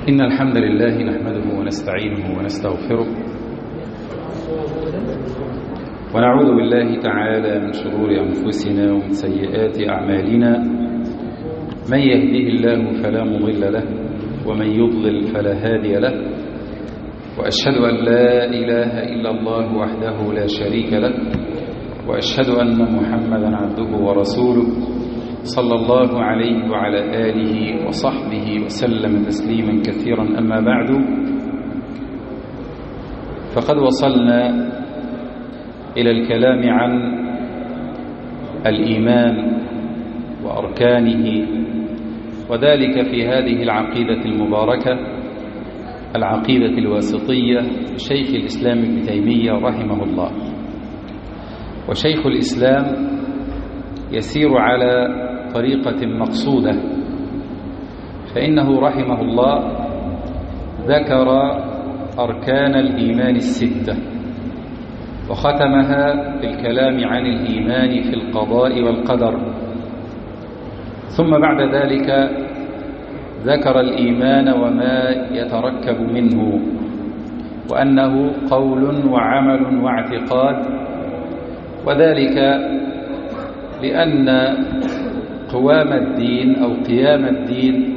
إن الحمد لله نحمده ونستعينه ونستغفره ونعوذ بالله تعالى من شرور أنفسنا ومن سيئات أعمالنا. من يهده الله فلا مضل له ومن يضلل فلا هادي له، وأشهد أن لا إله إلا الله وحده لا شريك له، وأشهد أن محمدا عبده ورسوله صلى الله عليه وعلى آله وصحبه وسلم تسليما كثيرا. أما بعد، فقد وصلنا إلى الكلام عن الإيمان وأركانه، وذلك في هذه العقيدة المباركة، العقيدة الواسطية لشيخ الإسلام ابن تيمية رحمه الله. وشيخ الإسلام يسير على طريقة مقصودة، فإنه رحمه الله ذكر أركان الإيمان الستة، وختمها بالكلام عن الإيمان في القضاء والقدر، ثم بعد ذلك ذكر الإيمان وما يتركب منه، وأنه قول وعمل واعتقاد، وذلك لأن قوام الدين أو قيام الدين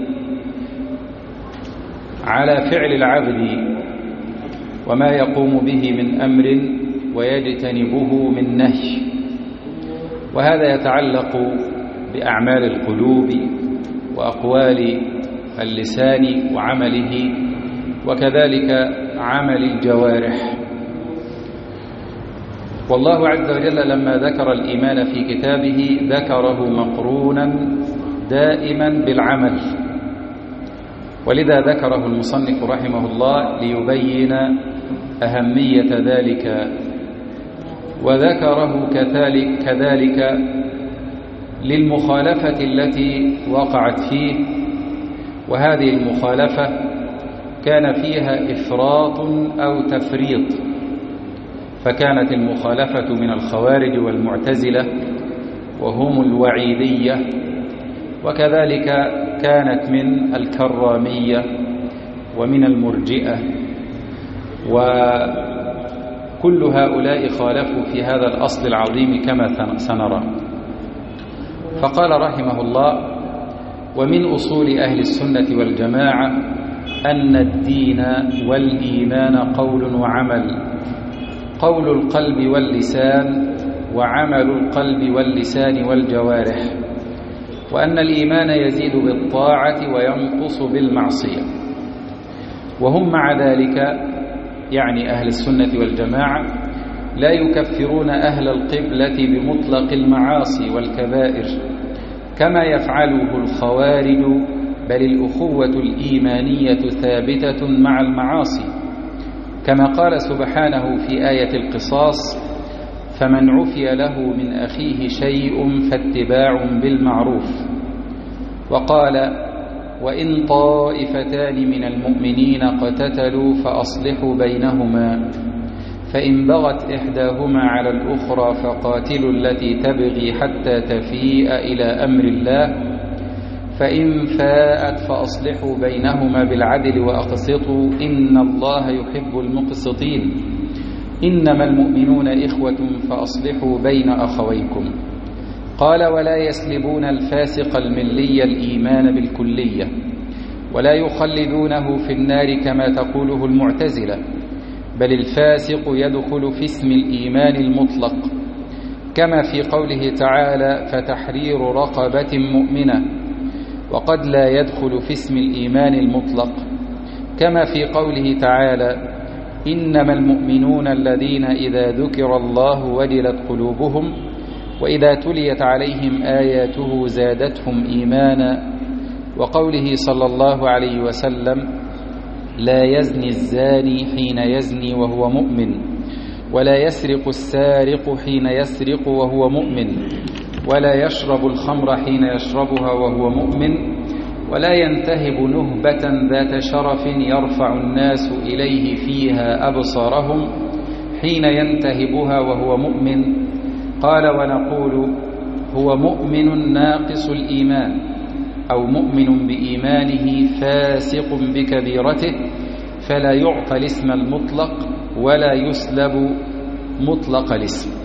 على فعل العبد وما يقوم به من أمر ويجتنبه من نهي، وهذا يتعلق بأعمال القلوب وأقوال اللسان وعمله، وكذلك عمل الجوارح. والله عز وجل لما ذكر الإيمان في كتابه ذكره مقرونا دائما بالعمل، ولذا ذكره المصنف رحمه الله ليبين أهمية ذلك، وذكره كذلك للمخالفة التي وقعت فيه، وهذه المخالفة كان فيها إفراط أو تفريط، فكانت المخالفة من الخوارج والمعتزلة وهم الوعيدية، وكذلك كانت من الكرامية ومن المرجئة، وكل هؤلاء خالفوا في هذا الأصل العظيم كما سنرى. فقال رحمه الله: ومن أصول أهل السنة والجماعة أن الدين والإيمان قول وعمل، قول القلب واللسان وعمل القلب واللسان والجوارح، وأن الإيمان يزيد بالطاعة وينقص بالمعصية. وهم مع ذلك، يعني أهل السنة والجماعة، لا يكفرون أهل القبلة بمطلق المعاصي والكبائر كما يفعله الخوارج، بل الأخوة الإيمانية ثابتة مع المعاصي، كما قال سبحانه في آية القصاص: فمن عفي له من أخيه شيء فاتباع بالمعروف. وقال: وإن طائفتان من المؤمنين اقتتلوا فأصلحوا بينهما، فإن بغت إحداهما على الأخرى فقاتلوا التي تبغي حتى تفيء إلى أمر الله، فإن فاءت فأصلحوا بينهما بالعدل وأقسطوا إن الله يحب المقسطين، إنما المؤمنون إخوة فأصلحوا بين أخويكم. قال: ولا يسلبون الفاسق الملي الإيمان بالكلية، ولا يخلدونه في النار كما تقوله المعتزلة، بل الفاسق يدخل في اسم الإيمان المطلق، كما في قوله تعالى: فتحرير رقبة مؤمنة، وقد لا يدخل في اسم الإيمان المطلق، كما في قوله تعالى: إنما المؤمنون الذين إذا ذكر الله وجلت قلوبهم وإذا تليت عليهم آياته زادتهم إيمانا، وقوله صلى الله عليه وسلم: لا يزني الزاني حين يزني وهو مؤمن، ولا يسرق السارق حين يسرق وهو مؤمن، ولا يشرب الخمر حين يشربها وهو مؤمن، ولا ينتهب نهبة ذات شرف يرفع الناس إليه فيها أبصارهم حين ينتهبها وهو مؤمن. قال: ونقول هو مؤمن ناقص الإيمان، أو مؤمن بإيمانه فاسق بكبيرته فلا يعطى الاسم المطلق ولا يسلب مطلق الاسم.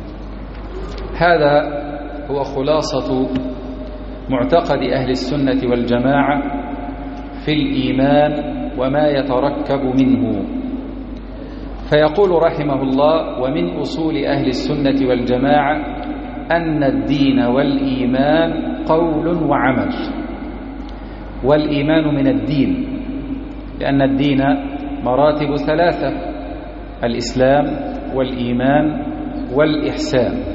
هذا هو خلاصة معتقد أهل السنة والجماعة في الإيمان وما يتركب منه. فيقول رحمه الله: ومن أصول أهل السنة والجماعة أن الدين والإيمان قول وعمل. والإيمان من الدين، لأن الدين مراتب ثلاثة: الإسلام والإيمان والإحسان.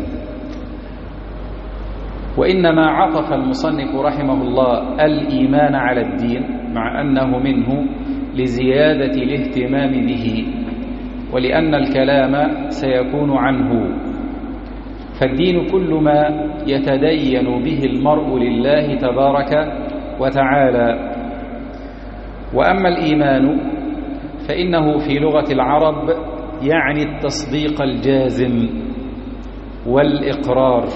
وإنما عطف المصنف رحمه الله الإيمان على الدين مع أنه منه لزيادة الاهتمام به، ولأن الكلام سيكون عنه. فالدين كل ما يتدين به المرء لله تبارك وتعالى. وأما الإيمان فإنه في لغة العرب يعني التصديق الجازم والإقرار.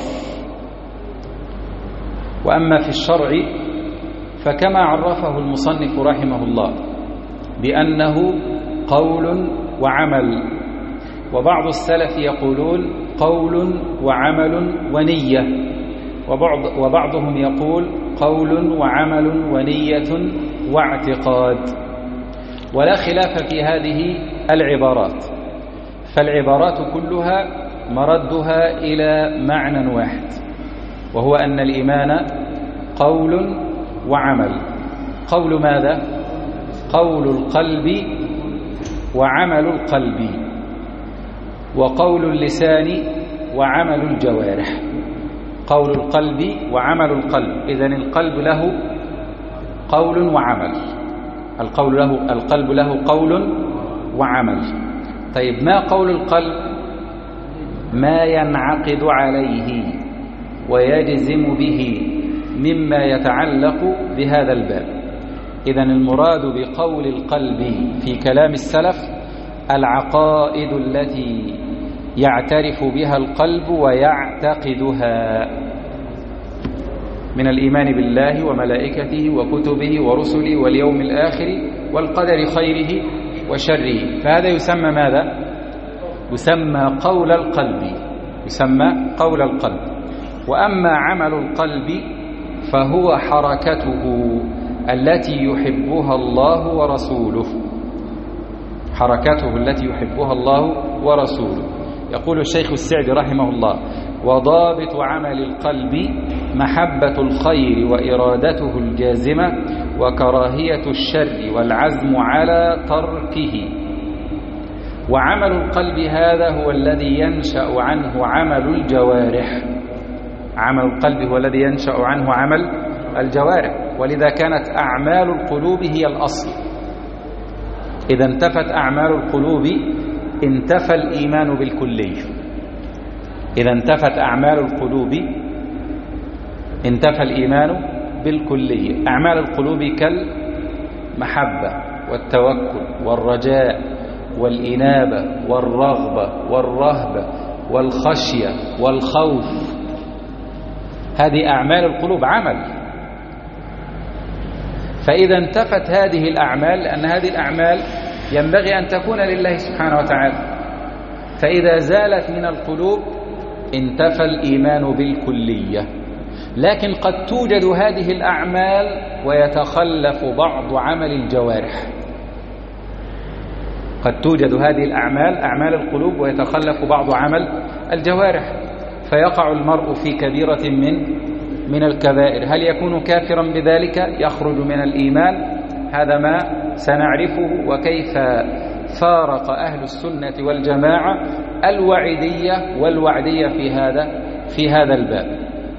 وأما في الشرع فكما عرفه المصنف رحمه الله بأنه قول وعمل، وبعض السلف يقولون قول وعمل ونية، وبعضهم يقول قول وعمل ونية واعتقاد. ولا خلاف في هذه العبارات، فالعبارات كلها مردها إلى معنى واحد، وهو أن الإيمان قول وعمل. قول ماذا؟ قول القلب وعمل القلب، وقول اللسان وعمل الجوارح. قول القلب وعمل القلب، إذن القلب له قول وعمل، القلب له قول وعمل. طيب، ما قول القلب؟ ما ينعقد عليه ويجزم به مما يتعلق بهذا الباب. إذن المراد بقول القلب في كلام السلف العقائد التي يعترف بها القلب ويعتقدها من الإيمان بالله وملائكته وكتبه ورسله واليوم الآخر والقدر خيره وشره. فهذا يسمى ماذا؟ يسمى قول القلب، يسمى قول القلب. وأما عمل القلب فهو حركته التي يحبها الله ورسوله، حركته التي يحبها الله ورسوله. يقول الشيخ السعدي رحمه الله: وضابط عمل القلب محبة الخير وإرادته الجازمة وكراهية الشر والعزم على تركه. وعمل القلب هذا هو الذي ينشأ عنه عمل الجوارح. عمل القلب هو الذي ينشأ عنه عمل الجوارح، ولذا كانت أعمال القلوب هي الأصل. إذا انتفت أعمال القلوب انتفى الإيمان بالكلية. إذا انتفت أعمال القلوب انتفى الإيمان بالكلية. أعمال القلوب كالمحبة والتوكل والرجاء والإنابة والرغبة والرهبة والخشية والخوف، هذه أعمال القلوب عمل. فإذا انتفت هذه الأعمال، لأن هذه الأعمال ينبغي أن تكون لله سبحانه وتعالى، فإذا زالت من القلوب انتفى الإيمان بالكلية. لكن قد توجد هذه الأعمال ويتخلف بعض عمل الجوارح. قد توجد هذه الأعمال، أعمال القلوب، ويتخلف بعض عمل الجوارح، فيقع المرء في كبيرة من الكبائر. هل يكون كافرا بذلك؟ يخرج من الإيمان؟ هذا ما سنعرفه، وكيف فارق أهل السنة والجماعة الوعيدية والوعدية في هذا الباب.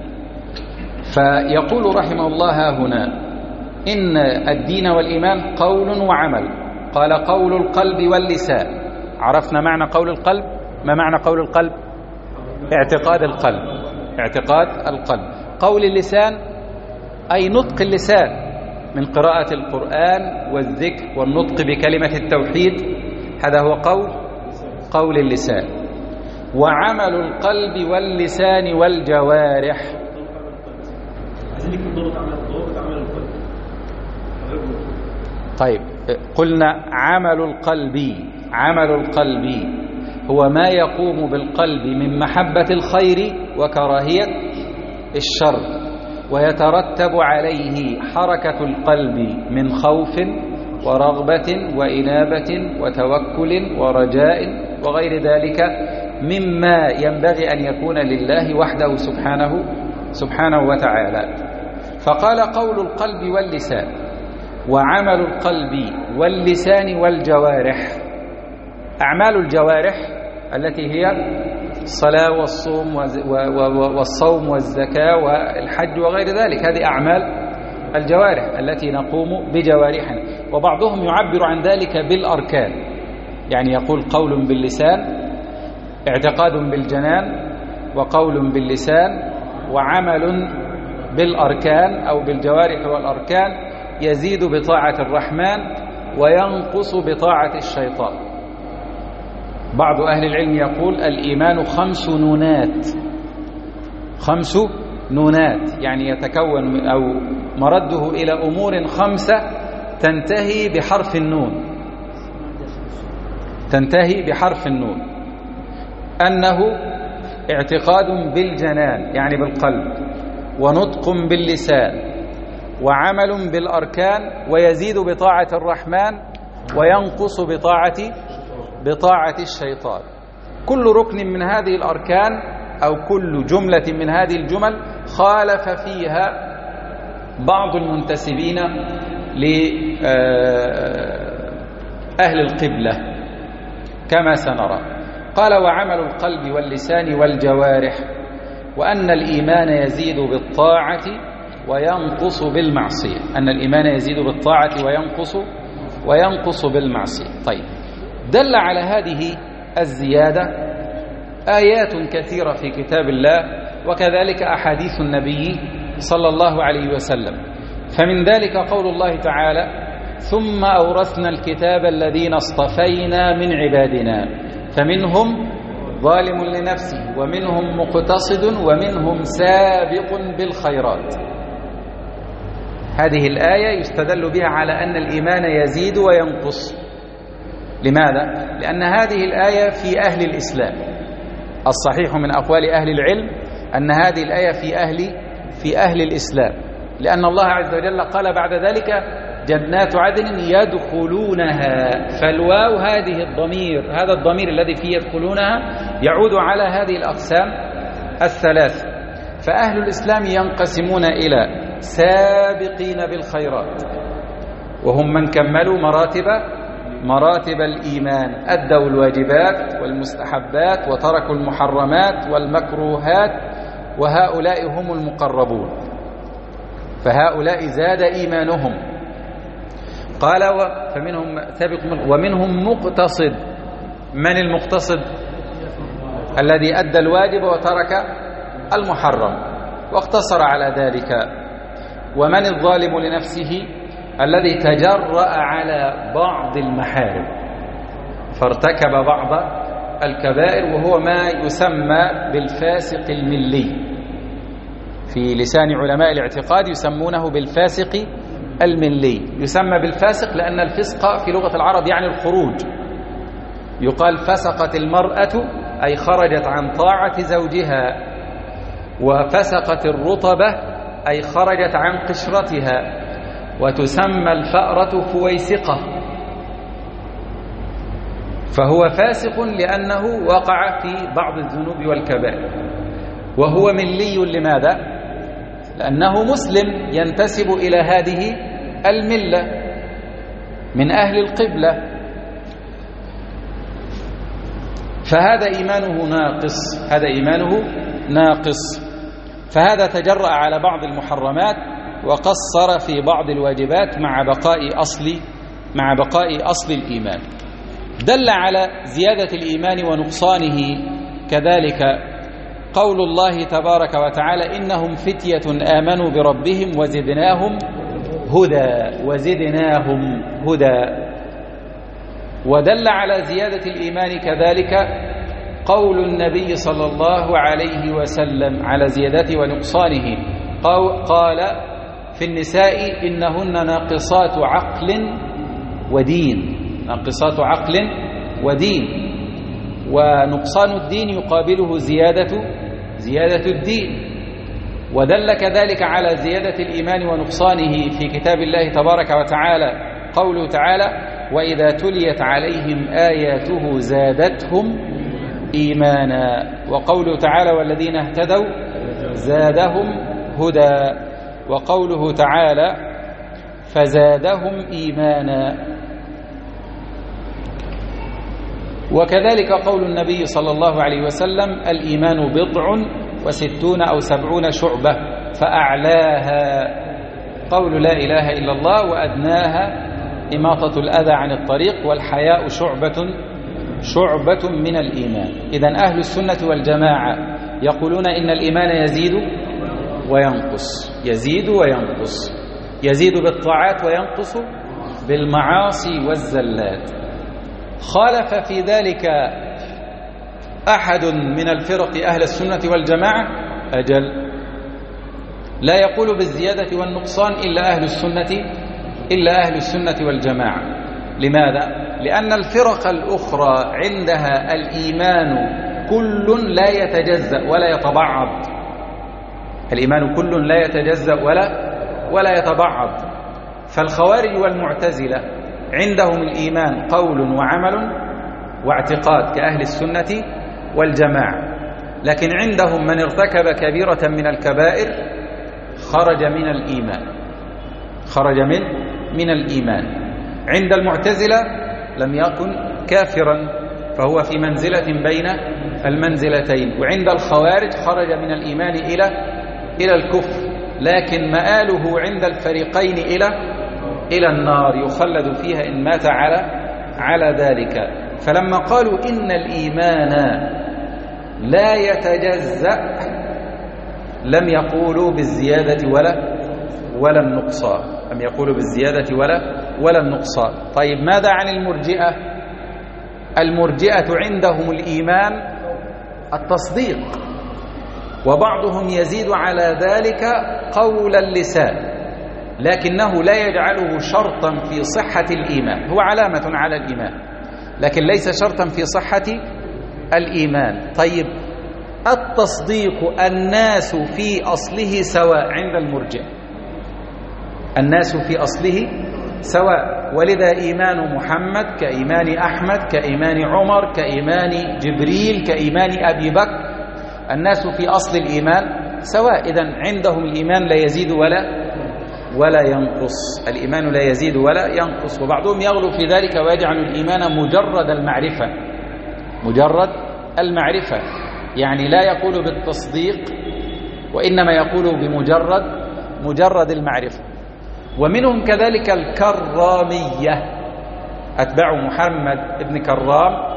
فيقول رحمه الله هنا: إن الدين والإيمان قول وعمل. قال: قول القلب واللسان. عرفنا معنى قول القلب. ما معنى قول القلب؟ اعتقاد القلب، اعتقاد القلب. قول اللسان أي نطق اللسان من قراءة القرآن والذكر والنطق بكلمة التوحيد، هذا هو قول اللسان. وعمل القلب واللسان والجوارح. طيب، قلنا عمل القلب هو ما يقوم بالقلب من محبة الخير وكراهية الشر، ويترتب عليه حركة القلب من خوف ورغبة وإنابة وتوكل ورجاء وغير ذلك مما ينبغي أن يكون لله وحده سبحانه وتعالى. فقال قول القلب واللسان وعمل القلب واللسان والجوارح. أعمال الجوارح التي هي الصلاة والصوم والزكاة والحج وغير ذلك، هذه أعمال الجوارح التي نقوم بجوارحنا. وبعضهم يعبر عن ذلك بالأركان، يعني يقول قول باللسان، اعتقاد بالجنان، وقول باللسان، وعمل بالأركان أو بالجوارح والأركان، يزيد بطاعة الرحمن وينقص بطاعة الشيطان. بعض أهل العلم يقول الإيمان 5 نونات، 5 نونات، يعني يتكون أو مرده إلى أمور 5 تنتهي بحرف النون، تنتهي بحرف النون. أنه اعتقاد بالجنان يعني بالقلب، ونطق باللسان، وعمل بالأركان، ويزيد بطاعة الرحمن وينقص بطاعة الشيطان. كل ركن من هذه الأركان أو كل جملة من هذه الجمل خالف فيها بعض المنتسبين لأهل القبلة كما سنرى. قال وعمل القلب واللسان والجوارح، وأن الإيمان يزيد بالطاعة وينقص بالمعصية، أن الإيمان يزيد بالطاعة وينقص بالمعصية. طيب، دل على هذه الزيادة آيات كثيرة في كتاب الله، وكذلك أحاديث النبي صلى الله عليه وسلم. فمن ذلك قول الله تعالى ثم أورثنا الكتاب الذين اصطفينا من عبادنا فمنهم ظالم لنفسه ومنهم مقتصد ومنهم سابق بالخيرات. هذه الآية يستدل بها على أن الإيمان يزيد وينقص. لماذا؟ لأن هذه الآية في أهل الإسلام. الصحيح من أقوال أهل العلم أن هذه الآية في أهل الإسلام، لأن الله عز وجل قال بعد ذلك جنات عدن يدخلونها، فالواو هذه الضمير، هذا الضمير الذي فيه يدخلونها يعود على هذه الأقسام الثلاث. فأهل الإسلام ينقسمون إلى سابقين بالخيرات، وهم من كملوا مراتب الإيمان، أدوا الواجبات والمستحبات وتركوا المحرمات والمكروهات، وهؤلاء هم المقربون، فهؤلاء زاد إيمانهم. قال فمنهم سابق ومنهم مقتصد. من المقتصد؟ الذي أدى الواجب وترك المحرم واقتصر على ذلك. ومن الظالم لنفسه؟ الذي تجرأ على بعض المحارم فارتكب بعض الكبائر، وهو ما يسمى بالفاسق الملي، في لسان علماء الاعتقاد يسمونه بالفاسق الملي. يسمى بالفاسق لأن الفسق في لغة العرب يعني الخروج. يقال فسقت المرأة أي خرجت عن طاعة زوجها، وفسقت الرطبة أي خرجت عن قشرتها، وتسمى الفأرة فويسقة. فهو فاسق لأنه وقع في بعض الذنوب والكبائر. وهو ملي لماذا؟ لأنه مسلم ينتسب إلى هذه الملة من أهل القبلة، فهذا إيمانه ناقص، هذا إيمانه ناقص. فهذا تجرأ على بعض المحرمات وقصر في بعض الواجبات مع بقاء أصل الإيمان. دل على زيادة الإيمان ونقصانه كذلك قول الله تبارك وتعالى إنهم فتية آمنوا بربهم وزدناهم هدى. ودل على زيادة الإيمان كذلك قول النبي صلى الله عليه وسلم على زيادته ونقصانه. قال في النساء إنهن ناقصات عقل ودين، ناقصات عقل ودين. ونقصان الدين يقابله زيادة الدين. ودل كذلك على زيادة الإيمان ونقصانه في كتاب الله تبارك وتعالى قوله تعالى: وإذا تليت عليهم آياته زادتهم إيمانا. وقوله تعالى: والذين اهتدوا زادهم هدى. وقوله تعالى: فزادهم إيمانا. وكذلك قول النبي صلى الله عليه وسلم: الإيمان 60 أو 70 شعبة، فأعلاها قول لا إله إلا الله، وأدناها إماطة الأذى عن الطريق، والحياء شعبة من الإيمان. إذن أهل السنة والجماعة يقولون إن الإيمان يزيد وينقص، يزيد بالطاعات وينقص بالمعاصي والزلات. خالف في ذلك أحد من الفرق أهل السنة والجماعة؟ أجل، لا يقول بالزيادة والنقصان إلا أهل السنة والجماعة. لماذا؟ لأن الفرق الأخرى عندها الإيمان كل لا يتجزأ ولا يتبعض. الإيمان كل لا يتجزأ ولا يتبعض. فالخوارج والمعتزلة عندهم الإيمان قول وعمل واعتقاد كأهل السنة والجماعة، لكن عندهم من ارتكب كبيرة من الكبائر خرج من الإيمان. عند المعتزلة لم يكن كافرا، فهو في منزلة بين المنزلتين. وعند الخوارج خرج من الإيمان إلى الكفر، لكن مآله عند الفريقين إلى النار، يخلد فيها إن مات على ذلك. فلما قالوا إن الإيمان لا يتجزأ لم يقولوا بالزيادة ولا النقصان، لم يقولوا بالزيادة ولا النقصان. طيب ماذا عن المرجئة؟ المرجئة عندهم الإيمان التصديق، وبعضهم يزيد على ذلك قول اللسان، لكنه لا يجعله شرطا في صحة الإيمان، هو علامة على الإيمان لكن ليس شرطا في صحة الإيمان. طيب التصديق الناس في أصله سواء عند المرجئة، الناس في أصله سواء، ولذا إيمان محمد كإيمان أحمد كإيمان عمر كإيمان جبريل كإيمان أبي بكر، الناس في أصل الإيمان سواء. إذن عندهم الإيمان لا يزيد ولا ينقص، الإيمان لا يزيد ولا ينقص. وبعضهم يغلو في ذلك ويجعل الإيمان مجرد المعرفة، يعني لا يقول بالتصديق وإنما يقول بمجرد المعرفة. ومنهم كذلك الكرامية، أتباع محمد بن كرام،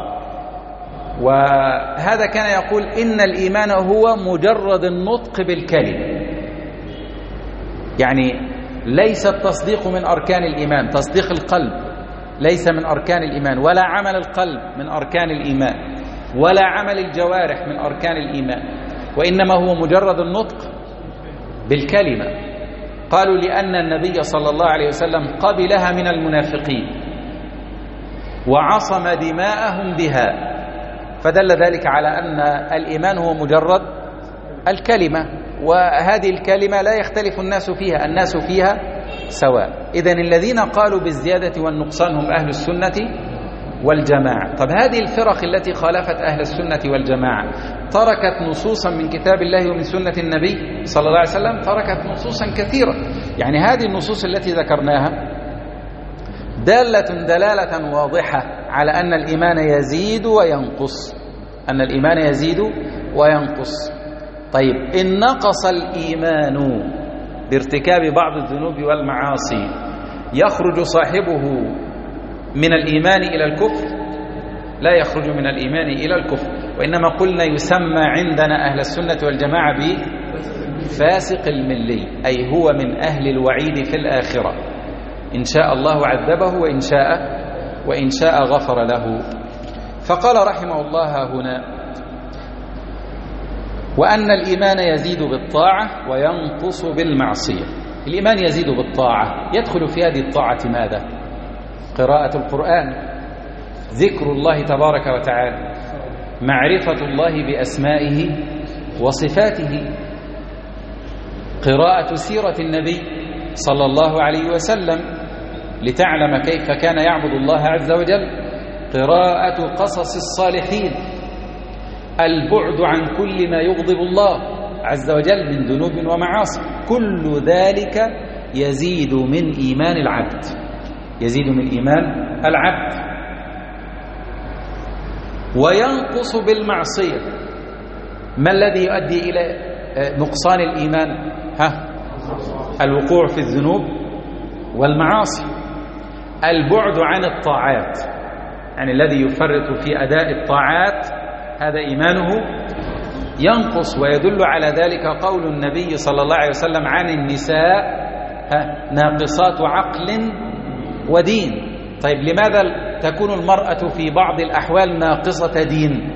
وهذا كان يقول إن الإيمان هو مجرد النطق بالكلمة، يعني ليس التصديق من أركان الإيمان، تصديق القلب ليس من أركان الإيمان، ولا عمل القلب من أركان الإيمان، ولا عمل الجوارح من أركان الإيمان، وإنما هو مجرد النطق بالكلمة. قالوا لأن النبي صلى الله عليه وسلم قبلها من المنافقين وعصم دماءهم بها، فدل ذلك على أن الإيمان هو مجرد الكلمة، وهذه الكلمة لا يختلف الناس فيها، الناس فيها سواء. إذن الذين قالوا بالزيادة والنقصان هم أهل السنة والجماعة. طب هذه الفرق التي خالفت أهل السنة والجماعة تركت نصوصا من كتاب الله ومن سنة النبي صلى الله عليه وسلم، تركت نصوصا كثيرة. يعني هذه النصوص التي ذكرناها دلالة واضحة على أن الإيمان يزيد وينقص، أن الإيمان يزيد وينقص. طيب إن نقص الإيمان بارتكاب بعض الذنوب والمعاصي يخرج صاحبه من الإيمان إلى الكفر؟ لا يخرج من الإيمان إلى الكفر، وإنما قلنا يسمى عندنا أهل السنة والجماعة بفاسق الملي، أي هو من أهل الوعيد في الآخرة، إن شاء الله عذبه وإن شاء غفر له. فقال رحمه الله هنا: وأن الإيمان يزيد بالطاعة وينقص بالمعصية. الإيمان يزيد بالطاعة، يدخل في هذه الطاعة ماذا؟ قراءة القرآن، ذكر الله تبارك وتعالى، معرفة الله بأسمائه وصفاته، قراءة سيرة النبي صلى الله عليه وسلم لتعلم كيف كان يعبد الله عز وجل، قراءة قصص الصالحين، البعد عن كل ما يغضب الله عز وجل من ذنوب ومعاصي. كل ذلك يزيد من إيمان العبد، يزيد من إيمان العبد. وينقص بالمعصية. ما الذي يؤدي إلى نقصان الإيمان؟ الوقوع في الذنوب والمعاصي، البعد عن الطاعات، يعني الذي يفرط في أداء الطاعات هذا إيمانه ينقص. ويدل على ذلك قول النبي صلى الله عليه وسلم عن النساء ناقصات عقل ودين. طيب لماذا تكون المرأة في بعض الأحوال ناقصة دين؟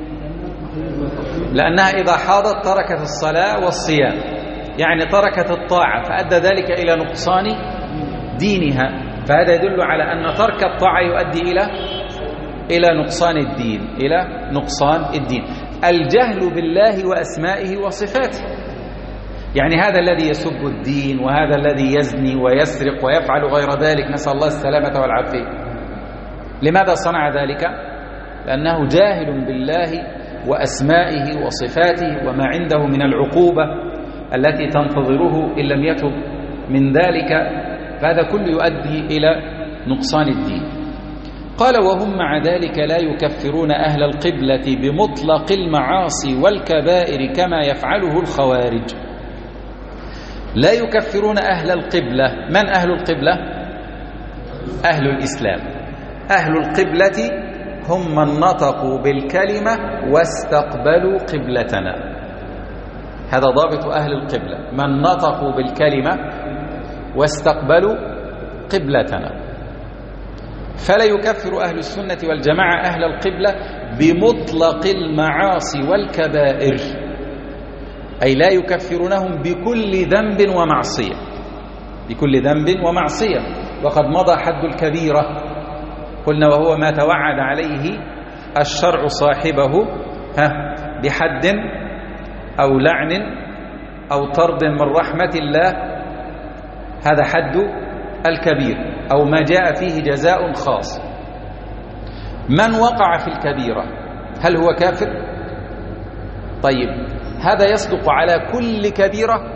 لأنها إذا حاضت تركت الصلاة والصيام، يعني تركت الطاعة، فأدى ذلك إلى نقصان دينها. فهذا يدل على أن ترك الطاعة يؤدي إلى نقصان الدين، إلى نقصان الدين. الجهل بالله وأسمائه وصفاته، يعني هذا الذي يسب الدين، وهذا الذي يزني ويسرق ويفعل غير ذلك، نسأل الله السلامة والعافية. لماذا صنع ذلك؟ لأنه جاهل بالله وأسمائه وصفاته وما عنده من العقوبة التي تنتظره إن لم يتب من ذلك، فهذا كله يؤدي إلى نقصان الدين. قال: وهم مع ذلك لا يكفرون أهل القبلة بمطلق المعاصي والكبائر كما يفعله الخوارج. لا يكفرون أهل القبلة. من أهل القبلة؟ أهل الإسلام. أهل القبلة هم من نطقوا بالكلمة واستقبلوا قبلتنا، هذا ضابط أهل القبلة، من نطقوا بالكلمة واستقبلوا قبلتنا. فلا يكفر أهل السنة والجماعة أهل القبلة بمطلق المعاصي والكبائر، أي لا يكفرونهم بكل ذنب ومعصية، بكل ذنب ومعصية. وقد مضى حد الكبيرة، قلنا وهو ما توعد عليه الشرع صاحبه بحد أو لعن أو طرد من رحمة الله، هذا حد الكبير، أو ما جاء فيه جزاء خاص. من وقع في الكبيرة هل هو كافر؟ طيب هذا يصدق على كل كبيرة؟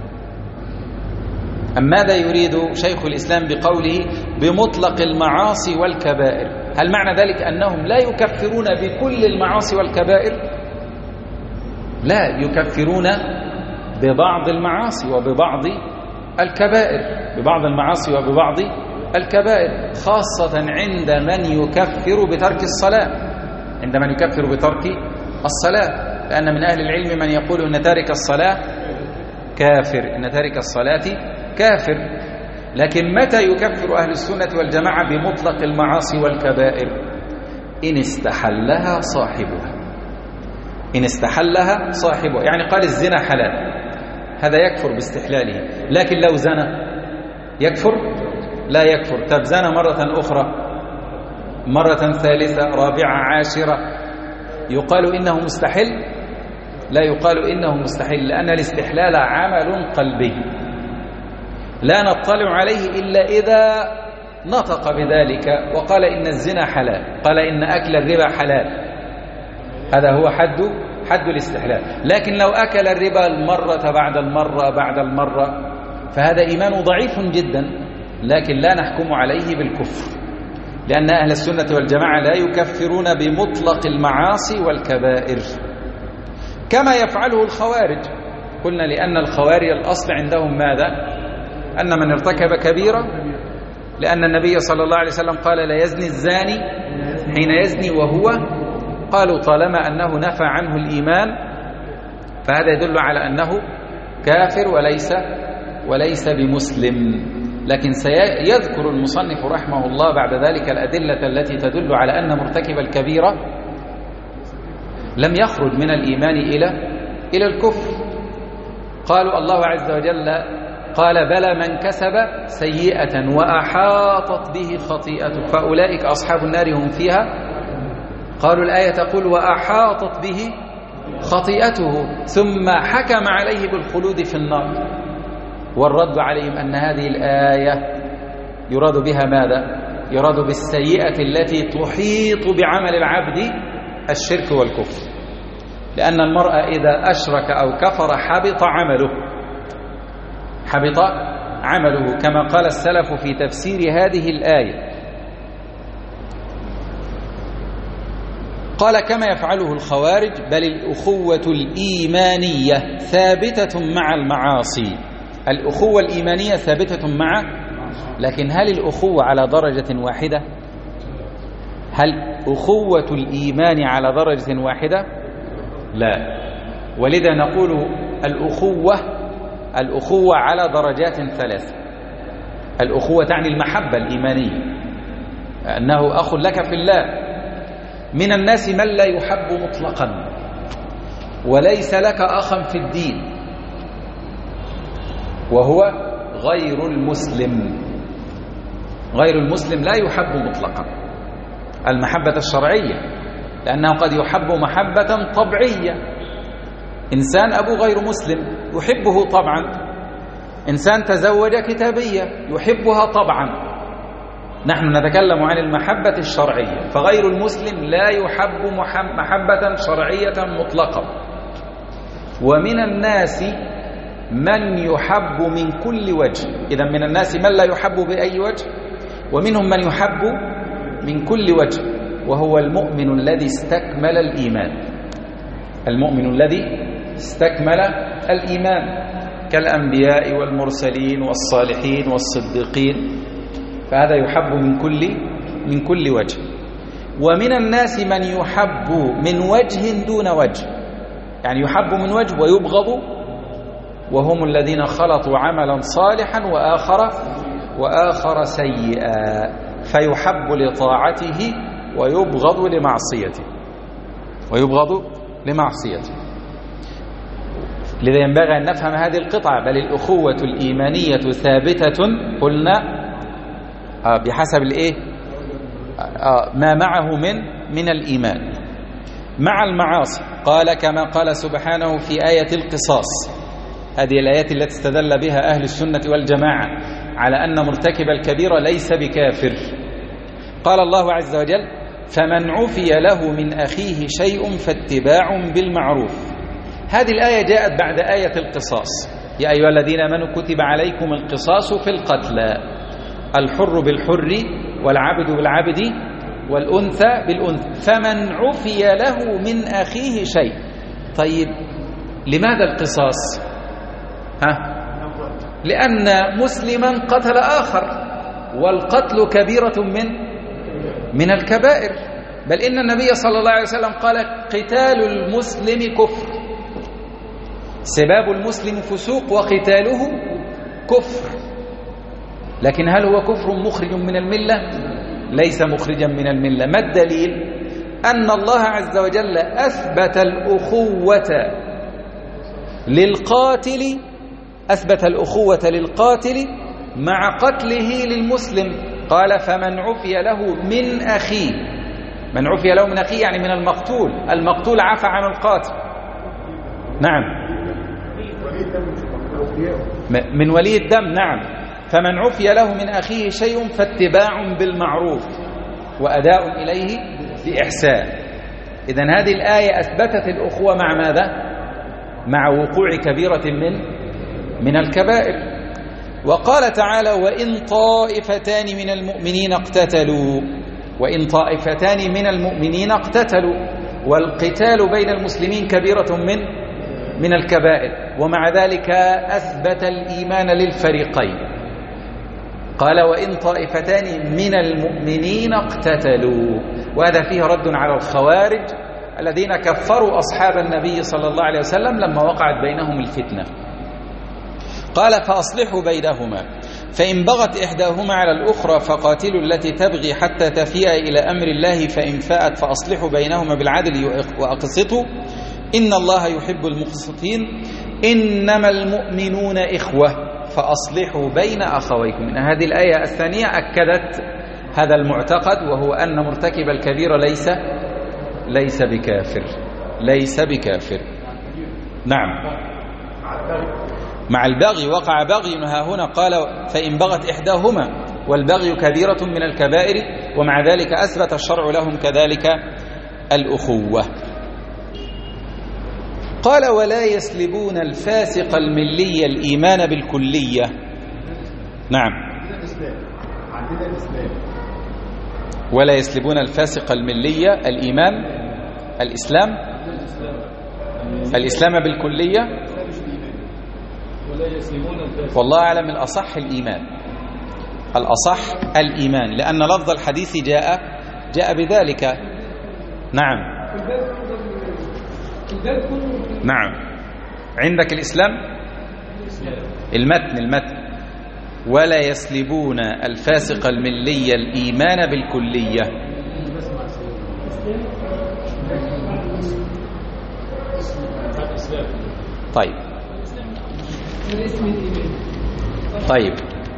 أم ماذا يريد شيخ الإسلام بقوله بمطلق المعاصي والكبائر؟ هل معنى ذلك أنهم لا يكفرون بكل المعاصي والكبائر؟ لا، يكفرون ببعض المعاصي وببعض الكبائر، ببعض المعاصي وببعض الكبائر، خاصة عند من يكفر بترك الصلاة، عند من يكفر بترك الصلاة، لأن من أهل العلم من يقول إن تارك الصلاة كافر، إن تارك الصلاة كافر. لكن متى يكفر أهل السنة والجماعة بمطلق المعاصي والكبائر؟ إن استحلها صاحبها، إن استحلها صاحبها، يعني قال الزنا حلال، هذا يكفر باستحلاله. لكن لو زنى يكفر؟ لا يكفر. طب زنى مرة أخرى، مرة ثالثة، رابعة، عاشرة، يقال إنه مستحل؟ لا يقال إنه مستحل، لأن الاستحلال عمل قلبي لا نطلع عليه إلا إذا نطق بذلك وقال إن الزنا حلال، قال إن أكل الربا حلال، هذا هو حد الاستحلال. لكن لو أكل الربا المرة بعد المرة بعد المرة فهذا إيمان ضعيف جدا، لكن لا نحكم عليه بالكفر، لأن أهل السنة والجماعة لا يكفرون بمطلق المعاصي والكبائر كما يفعله الخوارج. قلنا لأن الخوارج الأصل عندهم ماذا؟ أن من ارتكب كبيرة، لأن النبي صلى الله عليه وسلم قال لا يزني الزاني حين يزني وهو، قالوا طالما أنه نفى عنه الإيمان فهذا يدل على أنه كافر وليس بمسلم. لكن سيذكر المصنف رحمه الله بعد ذلك الأدلة التي تدل على أن مرتكب الكبيرة لم يخرج من الإيمان إلى الكفر. قالوا الله عز وجل قال بلى من كسب سيئة وأحاطت به خطيئته فأولئك أصحاب النار هم فيها. قالوا الآية تقول وأحاطت به خطيئته ثم حكم عليه بالخلود في النار. والرد عليهم أن هذه الآية يراد بها ماذا؟ يراد بالسيئة التي تحيط بعمل العبد الشرك والكفر، لأن المرء إذا أشرك أو كفر حبط عمله كما قال السلف في تفسير هذه الآية. قال كما يفعله الخوارج بل الأخوة الإيمانية ثابتة مع المعاصي. الأخوة الإيمانية ثابتة مع، لكن هل الأخوة على درجة واحدة؟ هل أخوة الإيمان على درجة واحدة؟ لا. ولذا نقول الأخوة على درجات ثلاثة. الأخوة تعني المحبة الإيمانية، أنه أخ لك في الله. من الناس من لا يحب مطلقا وليس لك أخا في الدين، وهو غير المسلم. غير المسلم لا يحب مطلقا المحبة الشرعية، لأنه قد يحب محبة طبيعية. إنسان أبو غير مسلم يحبه طبعا، إنسان تزوج كتابية يحبها طبعا. نحن نتكلم عن المحبة الشرعية، فغير المسلم لا يحب محبة شرعية مطلقة. ومن الناس من يحب من كل وجه. إذا من الناس من لا يحب بأي وجه، ومنهم من يحب من كل وجه، وهو المؤمن الذي استكمل الإيمان. المؤمن الذي استكمل الإيمان كالأنبياء والمرسلين والصالحين والصديقين، فهذا يحب من كل وجه. ومن الناس من يحب من وجه دون وجه، يعني يحب من وجه ويبغض، وهم الذين خلطوا عملا صالحا وآخر سيئا، فيحب لطاعته ويبغض لمعصيته. لذا ينبغي أن نفهم هذه القطعة. بل الأخوة الإيمانية ثابتة قلنا بحسب ما معه من الإيمان مع المعاصي. قال كما قال سبحانه في آية القصاص. هذه الآيات التي استدل بها أهل السنة والجماعة على أن مرتكب الكبيرة ليس بكافر. قال الله عز وجل فمن عفي له من أخيه شيء فاتباع بالمعروف. هذه الآية جاءت بعد آية القصاص. يا أيها الذين آمنوا كتب عليكم القصاص في القتلى، الحر بالحر والعبد بالعبد والأنثى بالأنثى، فمن عفي له من أخيه شيء. طيب لماذا القصاص؟ لأن مسلما قتل آخر، والقتل كبيرة من الكبائر. بل إن النبي صلى الله عليه وسلم قال قتال المسلم كفر، سباب المسلم فسوق وقتاله كفر. لكن هل هو كفر مخرج من الملة؟ ليس مخرجا من الملة. ما الدليل؟ أن الله عز وجل أثبت الأخوة للقاتل مع قتله للمسلم. قال فمن عفي له من أخيه. من عفي له من أخيه يعني من المقتول عفى عن القاتل. نعم، من ولي الدم. نعم. فمن عفي له من أخيه شيء فاتباع بالمعروف وأداء إليه بإحسان. إذن هذه الآية أثبتت الأخوة مع ماذا؟ مع وقوع كبيرة من الكبائر. وقال تعالى وإن طائفتان من المؤمنين اقتتلوا والقتال بين المسلمين كبيرة من الكبائر، ومع ذلك أثبت الإيمان للفريقين. قال وإن طائفتان من المؤمنين اقتتلوا، وهذا فيه رد على الخوارج الذين كفروا أصحاب النبي صلى الله عليه وسلم لما وقعت بينهم الفتنة. قال فأصلحوا بينهما فإن بغت إحداهما على الأخرى فقاتلوا التي تبغي حتى تفيء إلى أمر الله فإن فاءت فأصلحوا بينهما بالعدل وأقسطوا إن الله يحب المقسطين. إنما المؤمنون إخوة فأصلحوا بين أخويكم. إن هذه الآية الثانية أكدت هذا المعتقد، وهو أن مرتكب الكبيرة ليس بكافر، ليس بكافر. نعم. مع البغي وقع بغي ها هنا، قال فإن بغت إحداهما، والبغي كبيرة من الكبائر، ومع ذلك أثبت الشرع لهم كذلك الأخوة. قال ولا يسلبون الفاسق الملي الإيمان بالكلية. نعم. ولا يسلبون الفاسق الملي الإيمان الإسلام بالكلية. والله أعلم الأصح الإيمان، الأصح الإيمان، لأن لفظ الحديث جاء بذلك. نعم. نعم. عندك الإسلام المتن ولا يسلبون الفاسق الملي الإيمان بالكلية. طيب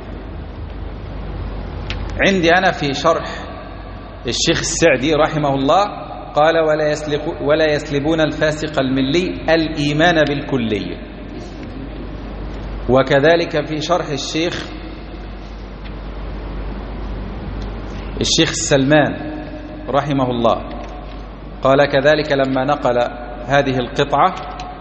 عندي أنا في شرح الشيخ السعدي رحمه الله قال ولا يسلبون الفاسق الملي الإيمان بالكلية. وكذلك في شرح الشيخ السلمان رحمه الله قال كذلك لما نقل هذه القطعة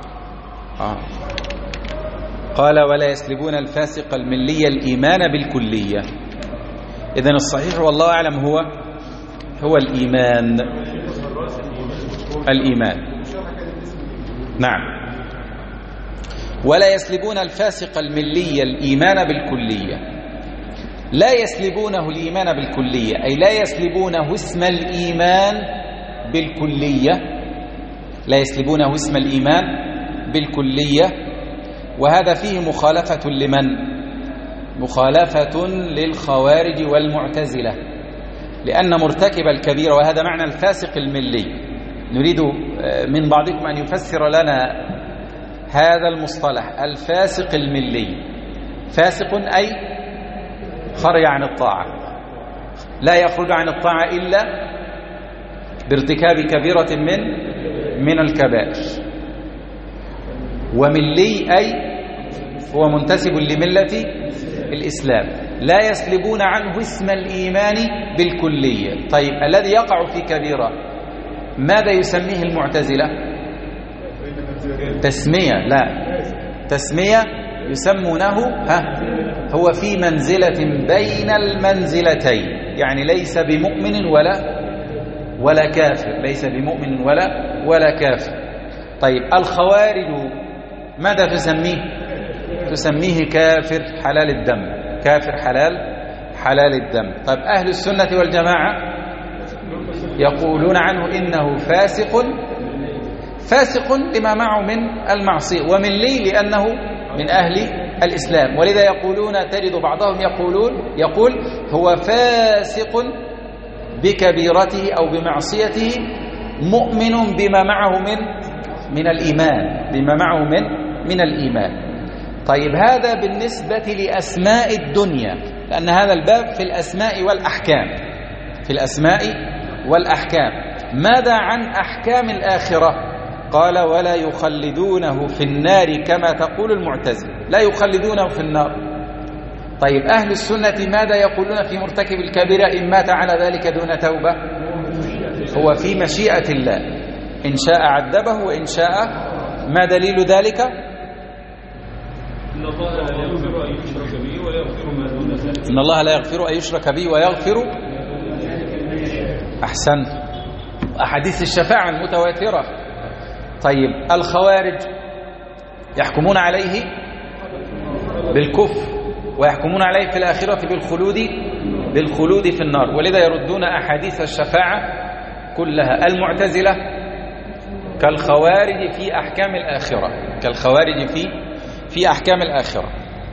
قال ولا يسلبون الفاسق الملي الإيمان بالكلية. إذن الصحيح والله أعلم هو الإيمان. نعم. ولا يسلبون الفاسق الملي الإيمان بالكلية. لا يسلبونه الإيمان بالكلية أي لا يسلبونه اسم الإيمان بالكلية، لا يسلبونه اسم الإيمان بالكلية. وهذا فيه مخالفة لمن؟ مخالفة للخوارج والمعتزلة، لأن مرتكب الكبيرة، وهذا معنى الفاسق الملي، نريد من بعضكم أن يفسر لنا هذا المصطلح الفاسق الملي. فاسق أي خرج عن الطاعة، لا يخرج عن الطاعة إلا بارتكاب كبيرة من الكبائر. وملي أي هو منتسب لملة الإسلام، لا يسلبون عنه اسم الإيمان بالكلية. طيب الذي يقع في كبيرة ماذا يسميه المعتزلة؟ تسمية؟ لا، تسمية يسمونه هو في منزلة بين المنزلتين، يعني ليس بمؤمن ولا كافر، ليس بمؤمن ولا كافر. طيب الخوارج ماذا تسميه؟ تسميه كافر حلال الدم، كافر حلال الدم. طيب أهل السنة والجماعة يقولون عنه إنه فاسق لما معه من المعصية، وملي لأنه من أهل الإسلام. ولذا يقولون، تجد بعضهم يقول هو فاسق بكبيرته أو بمعصيته مؤمن بما معه من الإيمان، بما معه من الإيمان. طيب هذا بالنسبة لأسماء الدنيا، لأن هذا الباب في الأسماء والأحكام، في الأسماء والأحكام. ماذا عن أحكام الآخرة؟ قال ولا يخلدونه في النار كما تقول المعتزلة، لا يخلدونه في النار. طيب أهل السنة ماذا يقولون في مرتكب الكبيرة إن مات على ذلك دون توبة؟ هو في مشيئة الله، إن شاء عذبه وإن شاء. ما دليل ذلك؟ إن الله لا يغفر أن يشرك به ويغفر. أحسن، أحاديث الشفاعة المتواترة. طيب الخوارج يحكمون عليه بالكفر، ويحكمون عليه في الآخرة بالخلود في النار، ولذا يردون أحاديث الشفاعة كلها. المعتزلة كالخوارج في أحكام الآخرة، كالخوارج في أحكام الآخرة.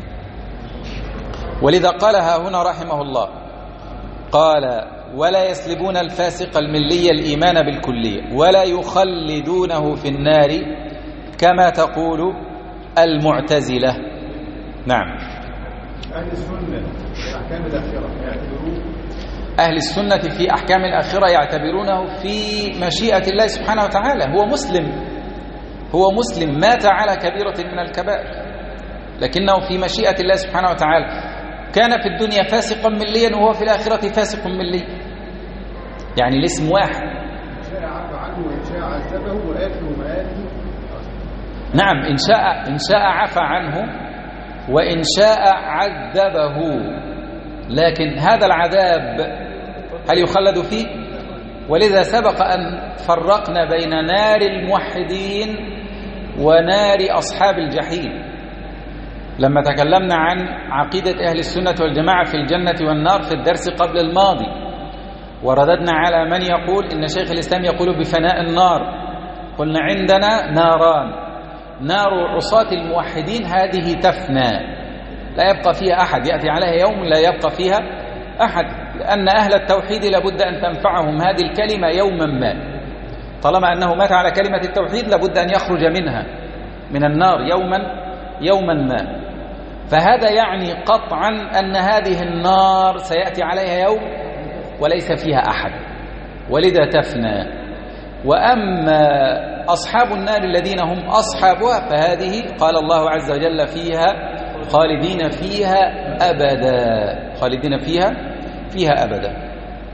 ولذا قالها هنا رحمه الله، قال ولا يسلبون الفاسق الملي الإيمان بالكلية ولا يخلدونه في النار كما تقول المعتزلة. نعم. أهل السنة في أحكام الآخرة يعتبروه أهل السنة في أحكام الآخرة يعتبرونه في مشيئة الله سبحانه وتعالى. هو مسلم مات على كبيرة من الكبائر، لكنه في مشيئة الله سبحانه وتعالى. كان في الدنيا فاسقا مليا وهو في الآخرة فاسق ملي، يعني الاسم واحد. إن شاء عفى عنه وإن شاء عذبه وآخر مآله. نعم، إن شاء عفى عنه وإن شاء عذبه، لكن هذا العذاب هل يخلد فيه؟ ولذا سبق أن فرقنا بين نار الموحدين ونار أصحاب الجحيم لما تكلمنا عن عقيدة أهل السنة والجماعة في الجنة والنار في الدرس قبل الماضي، ورددنا على من يقول إن شيخ الإسلام يقول بفناء النار. قلنا عندنا ناران: نار عصاة الموحدين هذه تفنى، لا يبقى فيها أحد، يأتي عليها يوم لا يبقى فيها أحد، لأن أهل التوحيد لابد أن تنفعهم هذه الكلمة يوما ما. طالما أنه مات على كلمة التوحيد لابد أن يخرج منها من النار يوما ما. فهذا يعني قطعا أن هذه النار سيأتي عليها يوم وليس فيها أحد، ولذا تفنى. وأما أصحاب النار الذين هم أصحابها فهذه قال الله عز وجل فيها خالدين فيها أبدا، خالدين فيها أبدا.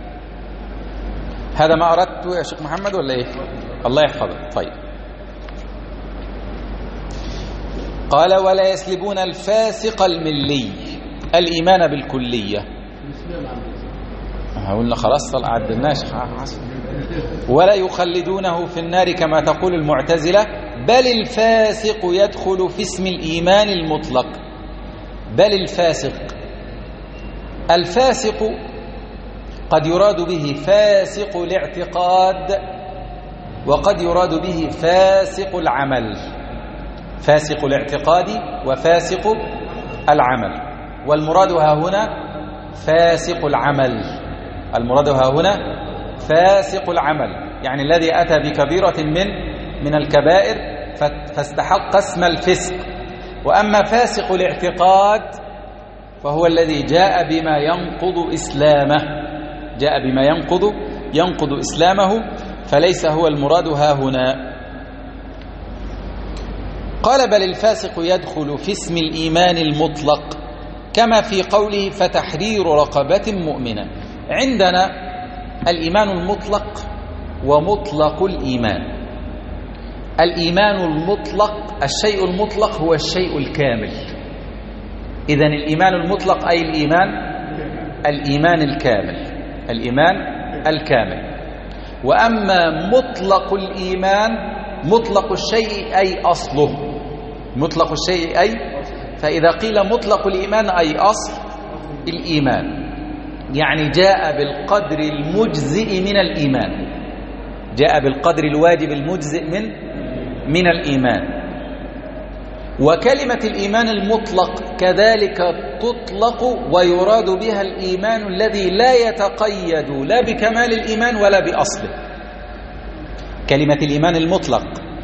هذا ما أردت يا شيخ محمد ولا إيه؟ الله يحفظك. طيب، قال ولا يسلبون الفاسق الملي الإيمان بالكلية. قلنا خلاص عدلناش. ولا يخلدونه في النار كما تقول المعتزلة، بل الفاسق يدخل في اسم الإيمان المطلق. بل الفاسق قد يراد به فاسق الاعتقاد، وقد يراد به فاسق العمل. فاسق الاعتقاد وفاسق العمل، والمراد ها هنا فاسق العمل. المراد ها هنا فاسق العمل، يعني الذي أتى بكبيرة من الكبائر فاستحق اسم الفسق. وأما فاسق الاعتقاد فهو الذي جاء بما ينقض إسلامه، فليس هو المراد ها هنا. قال بل الفاسق يدخل في اسم الإيمان المطلق كما في قوله فتحرير رقبة مؤمنة. عندنا الإيمان المطلق ومطلق الإيمان. الإيمان المطلق، الشيء المطلق هو الشيء الكامل. إذن الإيمان المطلق أي الإيمان الكامل. وأما مطلق الإيمان مطلق الشيء أي أصله. مطلق الشيء أي، فإذا قيل مطلق الإيمان أي أصل الإيمان، يعني جاء بالقدر المجزئ من الإيمان، جاء بالقدر الواجب المجزئ من الإيمان. وكلمة الإيمان المطلق كذلك تطلق ويراد بها الإيمان الذي لا يتقيد لا بكمال الإيمان ولا بأصله. كلمة الإيمان المطلق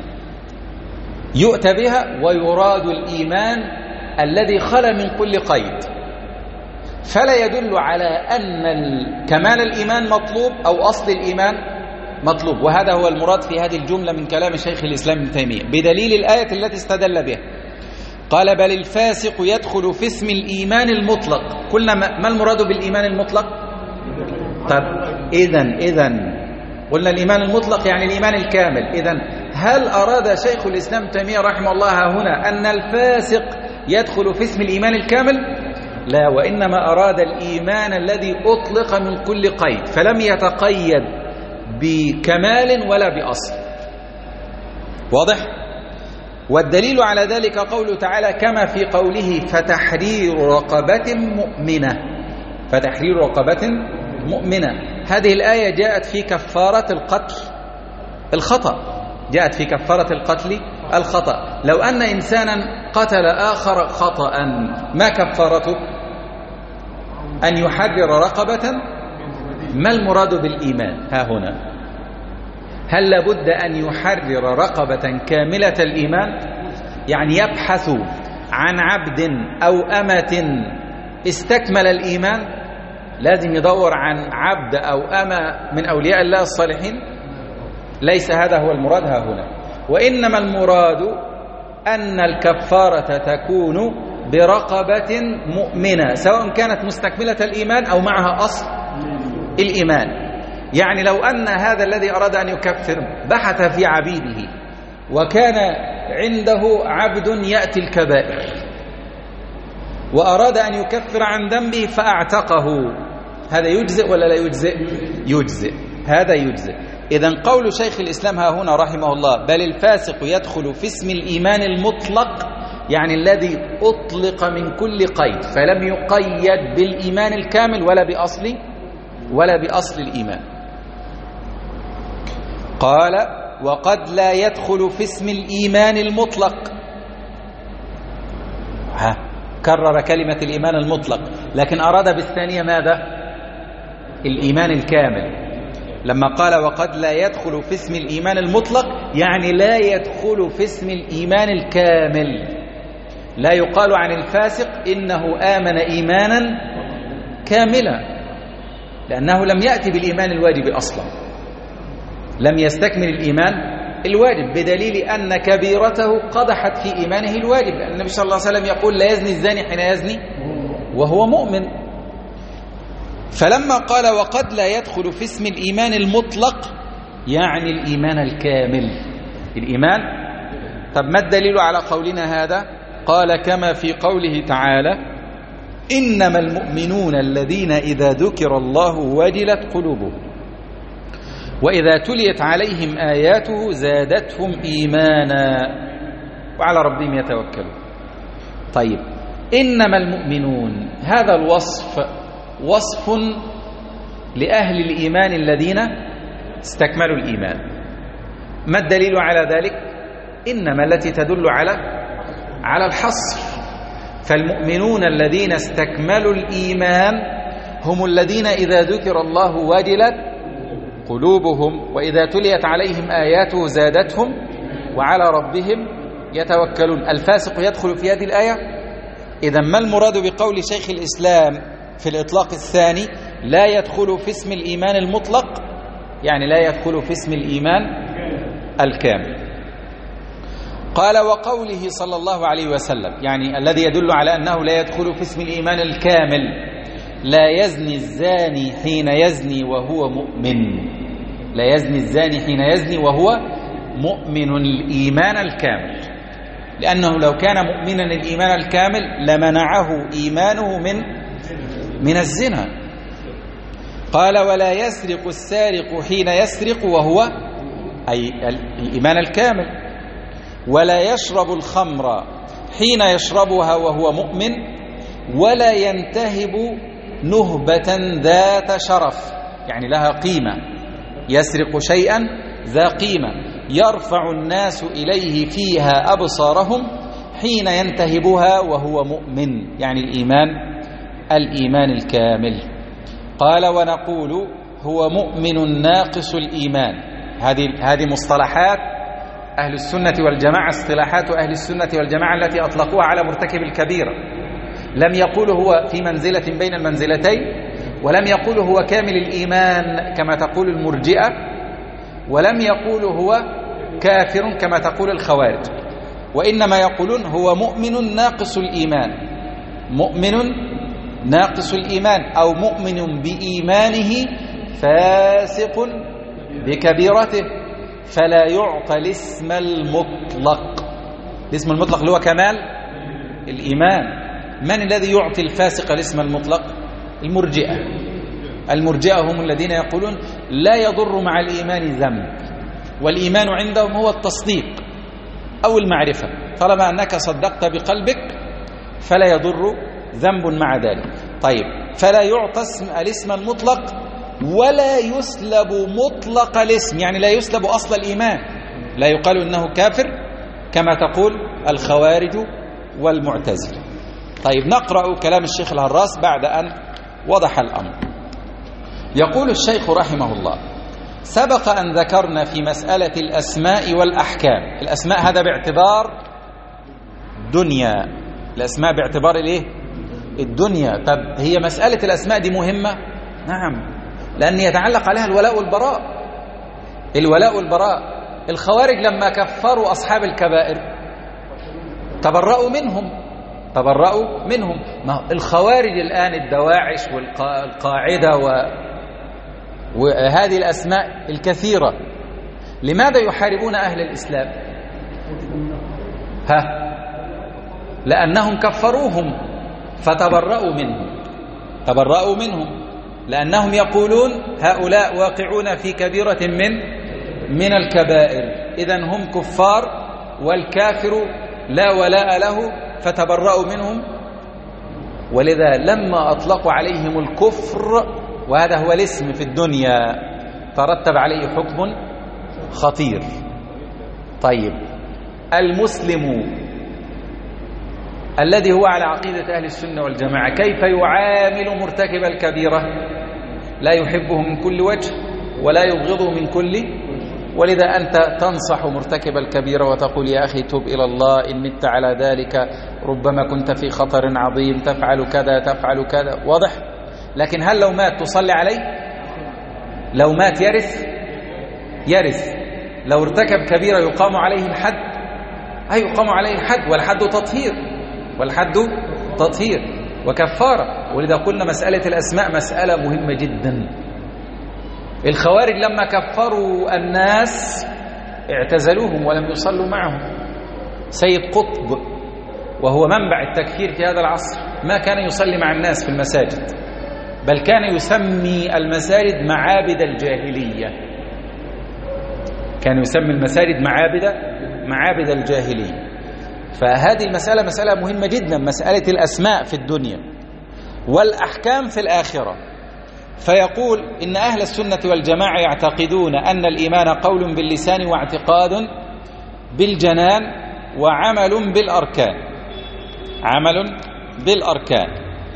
يؤتى بها ويراد الإيمان الذي خلا من كل قيد، فلا يدل على أن كمال الإيمان مطلوب أو أصل الإيمان مطلوب. وهذا هو المراد في هذه الجملة من كلام شيخ الإسلام ابن تيمية بدليل الآية التي استدل بها. قال بل الفاسق يدخل في اسم الإيمان المطلق. قلنا ما المراد بالإيمان المطلق؟ طب إذن قلنا الإيمان المطلق يعني الإيمان الكامل. إذن هل أراد شيخ الإسلام ابن تيمية رحمه الله هنا أن الفاسق يدخل في اسم الإيمان الكامل؟ لا، وإنما أراد الإيمان الذي أطلق من كل قيد، فلم يتقيد بكمال ولا بأصل. واضح؟ والدليل على ذلك قوله تعالى كما في قوله فتحرير رقبة مؤمنة. فتحرير رقبة مؤمنة، هذه الآية جاءت في كفارة القتل الخطأ، جاءت في كفارة القتل الخطأ. لو أن إنسانا قتل آخر خطأ ما كفارته؟ أن يحرر رقبة. ما المراد بالإيمان ها هنا؟ هل لابد أن يحرر رقبة كاملة الإيمان؟ يعني يبحث عن عبد أو أمة استكمل الإيمان لازم يدور عن عبد أو أمة من أولياء الله الصالحين؟ ليس هذا هو المراد ها هنا، وإنما المراد أن الكفارة تكون برقبة مؤمنة سواء كانت مستكملة الإيمان أو معها أصل الإيمان. يعني لو أن هذا الذي أراد أن يكفر بحث في عبيده وكان عنده عبد يأتي الكبائر وأراد أن يكفر عن ذنبه فأعتقه، هذا يجزئ ولا لا يجزئ؟ يجزئ، هذا يجزئ. إذن قول شيخ الإسلام ها هنا رحمه الله بل الفاسق يدخل في اسم الإيمان المطلق، يعني الذي أطلق من كل قيد فلم يقيد بالإيمان الكامل ولا بأصل الإيمان. قال وقد لا يدخل في اسم الإيمان المطلق، كرر كلمة الإيمان المطلق، لكن أراد بالثانية ماذا؟ الإيمان الكامل. لما قال وقد لا يدخل في اسم الإيمان المطلق يعني لا يدخل في اسم الإيمان الكامل. لا يقال عن الفاسق إنه آمن إيمانا كاملا، لأنه لم يأتي بالإيمان الواجب أصلا، لم يستكمل الإيمان الواجب، بدليل أن كبيرته قدحت في إيمانه الواجب، لأن النبي صلى الله عليه وسلم يقول لا يزني الزاني حين يزني وهو مؤمن. فلما قال وقد لا يدخل في اسم الإيمان المطلق يعني الإيمان الكامل. الإيمان، طب ما الدليل على قولنا هذا؟ قال كما في قوله تعالى إنما المؤمنون الذين إذا ذكر الله وجلت قلوبهم وإذا تليت عليهم آياته زادتهم إيمانا وعلى ربهم يتوكلون. طيب إنما المؤمنون، هذا الوصف وصف لأهل الإيمان الذين استكملوا الإيمان. ما الدليل على ذلك؟ إنما التي تدل على الحصر. فالمؤمنون الذين استكملوا الإيمان هم الذين إذا ذكر الله وجلت قلوبهم وإذا تليت عليهم آياته زادتهم وعلى ربهم يتوكلون. الفاسق يدخل في هذه الآية؟ إذن ما المراد بقول شيخ الإسلام في الإطلاق الثاني لا يدخل في اسم الإيمان المطلق؟ يعني لا يدخل في اسم الإيمان الكامل. قال وقوله صلى الله عليه وسلم، يعني الذي يدل على أنه لا يدخل في اسم الإيمان الكامل، لا يزني الزاني حين يزني وهو مؤمن. لا يزني الزاني حين يزني وهو مؤمن الإيمان الكامل، لأنه لو كان مؤمنا الإيمان الكامل لمنعه إيمانه من الزنا. قال ولا يسرق السارق حين يسرق وهو أي الإيمان الكامل، ولا يشرب الخمر حين يشربها وهو مؤمن، ولا ينتهب نهبة ذات شرف يعني لها قيمة، يسرق شيئا ذا قيمة يرفع الناس إليه فيها أبصارهم حين ينتهبها وهو مؤمن، يعني الإيمان الكامل. قال ونقول هو مؤمن ناقص الإيمان. هذه مصطلحات أهل السنة والجماعة، اصطلاحات أهل السنة والجماعة التي أطلقوها على مرتكب الكبيرة. لم يقولوا هو في منزلة بين المنزلتين، ولم يقولوا هو كامل الإيمان كما تقول المرجئة، ولم يقولوا هو كافر كما تقول الخوارج، وإنما يقولون هو مؤمن ناقص الإيمان. مؤمن ناقص الإيمان أو مؤمن بإيمانه فاسق بكبيرته، فلا يعطى الاسم المطلق. الاسم المطلق اللي هو كمال الإيمان. من الذي يعطي الفاسق الاسم المطلق؟ المرجئة هم الذين يقولون لا يضر مع الإيمان ذنب، والإيمان عندهم هو التصديق أو المعرفة، طالما أنك صدقت بقلبك فلا يضر ذنب مع ذلك. طيب فلا يعطى الاسم المطلق ولا يسلب مطلق الاسم، يعني لا يسلب أصل الإيمان، لا يقال إنه كافر كما تقول الخوارج والمعتزلة. طيب نقرأ كلام الشيخ الهراس بعد أن وضح الأمر. يقول الشيخ رحمه الله سبق أن ذكرنا في مسألة الأسماء والأحكام. الأسماء هذا باعتبار دنيا، الأسماء باعتبار الدنيا. طب هي مسألة الأسماء دي مهمة؟ نعم، لأن يتعلق عليها الولاء والبراء. الولاء والبراء، الخوارج لما كفروا أصحاب الكبائر تبرأوا منهم. ما الخوارج الآن الدواعش والقاعدة وهذه الأسماء الكثيرة لماذا يحاربون أهل الإسلام؟ لأنهم كفروهم فتبرأوا منهم لأنهم يقولون هؤلاء واقعون في كبيرة من الكبائر، إذن هم كفار والكافر لا ولاء له، فتبرأوا منهم. ولذا لما أطلقوا عليهم الكفر، وهذا هو الاسم في الدنيا، ترتب عليه حكم خطير. طيب، المسلم الذي هو على عقيدة أهل السنة والجماعة كيف يعامل مرتكب الكبيرة؟ لا يحبه من كل وجه ولا يبغضه من كل. ولذا أنت تنصح مرتكب الكبيرة وتقول يا أخي تب إلى الله، إن مت على ذلك ربما كنت في خطر عظيم، تفعل كذا تفعل كذا، واضح؟ لكن هل لو مات تصلي عليه؟ لو مات يرث. لو ارتكب كبيرة يقام عليه الحد؟ يقام عليه الحد، والحد تطهير وكفارة. ولذا قلنا مسألة الأسماء مسألة مهمة جدا. الخوارج لما كفروا الناس اعتزلوهم ولم يصلوا معهم. سيد قطب وهو منبع التكفير في هذا العصر ما كان يصلي مع الناس في المساجد، بل كان يسمي المساجد معابد الجاهلية. كان يسمي المساجد معابد الجاهلية. فهذه المسألة مسألة مهمة جدا، مسألة الأسماء في الدنيا والأحكام في الآخرة. فيقول إن أهل السنة والجماعة يعتقدون أن الإيمان قول باللسان واعتقاد بالجنان وعمل بالأركان،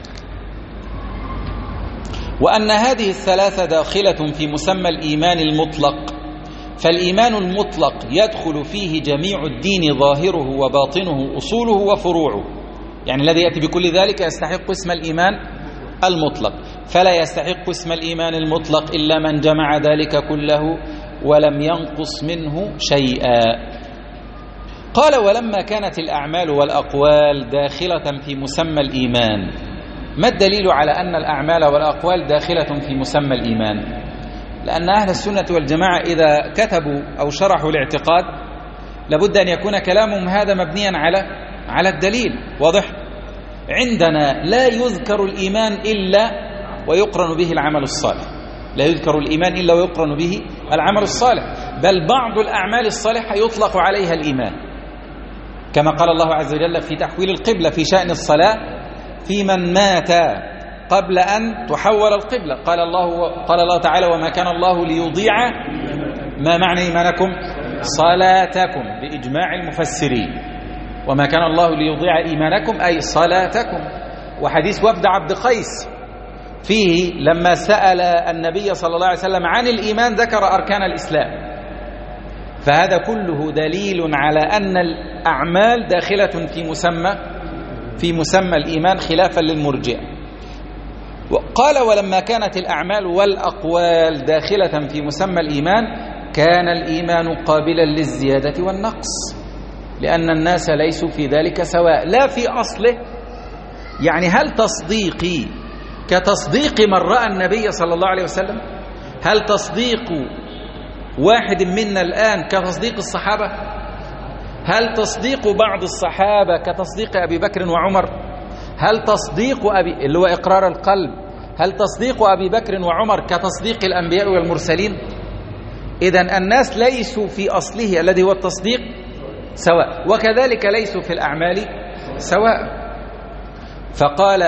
وأن هذه الثلاثة داخلة في مسمى الإيمان المطلق. فالإيمان المطلق يدخل فيه جميع الدين ظاهره وباطنه أصوله وفروعه، يعني الذي يأتي بكل ذلك يستحق اسم الإيمان المطلق، فلا يستحق اسم الإيمان المطلق إلا من جمع ذلك كله ولم ينقص منه شيئا. قال ولما كانت الأعمال والأقوال داخلة في مسمى الإيمان، ما الدليل على أن الأعمال والأقوال داخلة في مسمى الإيمان؟ لأن أهل السنة والجماعة إذا كتبوا أو شرحوا الاعتقاد لابد أن يكون كلامهم هذا مبنيا على الدليل، واضح؟ عندنا لا يذكر الإيمان إلا ويقرن به العمل الصالح، لا يذكر الإيمان إلا ويقرن به العمل الصالح، بل بعض الأعمال الصالحة يطلق عليها الإيمان، كما قال الله عز وجل في تحويل القبلة في شأن الصلاة في من مات قبل أن تحول القبلة. قال الله تعالى وما كان الله ليضيع، ما معنى إيمانكم؟ صلاتكم بإجماع المفسرين، وما كان الله ليضيع إيمانكم أي صلاتكم. وحديث وفد عبد قيس فيه لما سأل النبي صلى الله عليه وسلم عن الإيمان ذكر أركان الإسلام. فهذا كله دليل على أن الأعمال داخلة في مسمى الإيمان خلافا للمرجئة. قال ولما كانت الأعمال والأقوال داخلة في مسمى الإيمان كان الإيمان قابلا للزيادة والنقص، لأن الناس ليسوا في ذلك سواء، لا في أصله. يعني هل تصديقي كتصديق من رأى النبي صلى الله عليه وسلم؟ هل تصديق واحد منا الآن كتصديق الصحابة؟ هل تصديق بعض الصحابة كتصديق أبي بكر وعمر؟ هل تصديق اللي هو إقرار القلب، هل تصديق أبي بكر وعمر كتصديق الأنبياء والمرسلين؟ إذن الناس ليسوا في أصله الذي هو التصديق سواء، وكذلك ليسوا في الأعمال سواء. فقال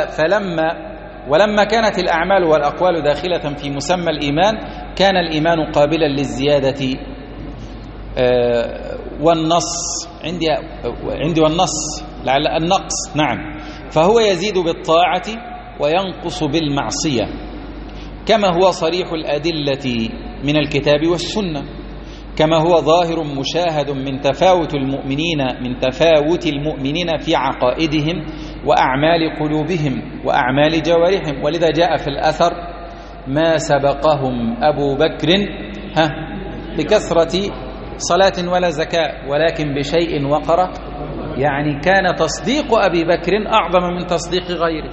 ولما كانت الأعمال والأقوال داخلة في مسمى الإيمان كان الإيمان قابلا للزيادة والنص عندي والنص لعل النقص، نعم، فهو يزيد بالطاعة وينقص بالمعصية، كما هو صريح الأدلة من الكتاب والسنة، كما هو ظاهر مشاهد من تفاوت المؤمنين في عقائدهم وأعمال قلوبهم وأعمال جوارحهم. ولذا جاء في الأثر: ما سبقهم أبو بكر بكثرة صلاة ولا زكاة ولكن بشيء وقر، يعني كان تصديق أبي بكر أعظم من تصديق غيره.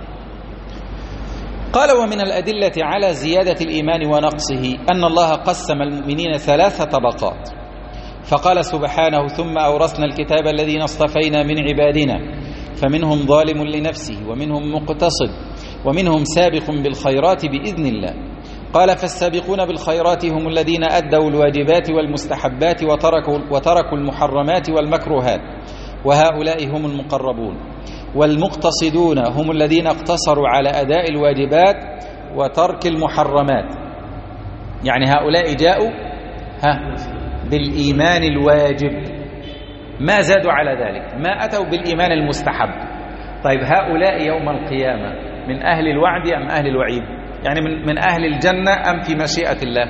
قال: ومن الأدلة على زيادة الإيمان ونقصه أن الله قسم المؤمنين 3 طبقات، فقال سبحانه: ثم أورثنا الكتاب الذين اصطفينا من عبادنا فمنهم ظالم لنفسه ومنهم مقتصد ومنهم سابق بالخيرات بإذن الله. قال: فالسابقون بالخيرات هم الذين أدوا الواجبات والمستحبات وتركوا المحرمات والمكروهات، وهؤلاء هم المقربون. والمقتصدون هم الذين اقتصروا على أداء الواجبات وترك المحرمات، يعني هؤلاء جاءوا بالإيمان الواجب، ما زادوا على ذلك، ما أتوا بالإيمان المستحب. طيب هؤلاء يوم القيامة من أهل الوعد أم أهل الوعيد؟ يعني من أهل الجنة أم في مشيئة الله؟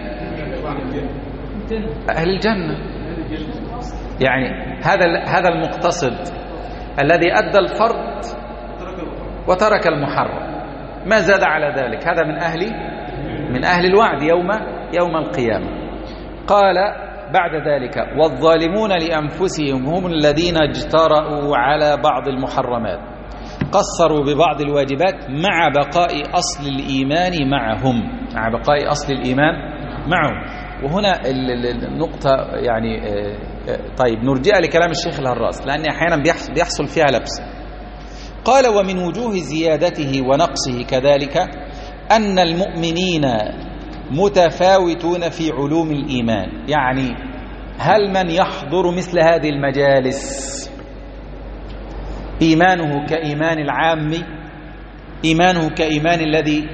أهل الجنة. يعني هذا المقتصد الذي أدى الفرض وترك المحرم، ما زاد على ذلك، هذا من أهل الوعد يوم القيامة. قال بعد ذلك: والظالمون لأنفسهم هم الذين اجترأوا على بعض المحرمات، قصروا ببعض الواجبات مع بقاء أصل الإيمان معهم. وهنا النقطة يعني طيب نرجع لكلام الشيخ الهراس لأن أحيانا بيحصل فيها لبس. قال: ومن وجوه زيادته ونقصه كذلك أن المؤمنين متفاوتون في علوم الإيمان. يعني هل من يحضر مثل هذه المجالس إيمانه كإيمان العام؟ إيمانه كإيمان الذي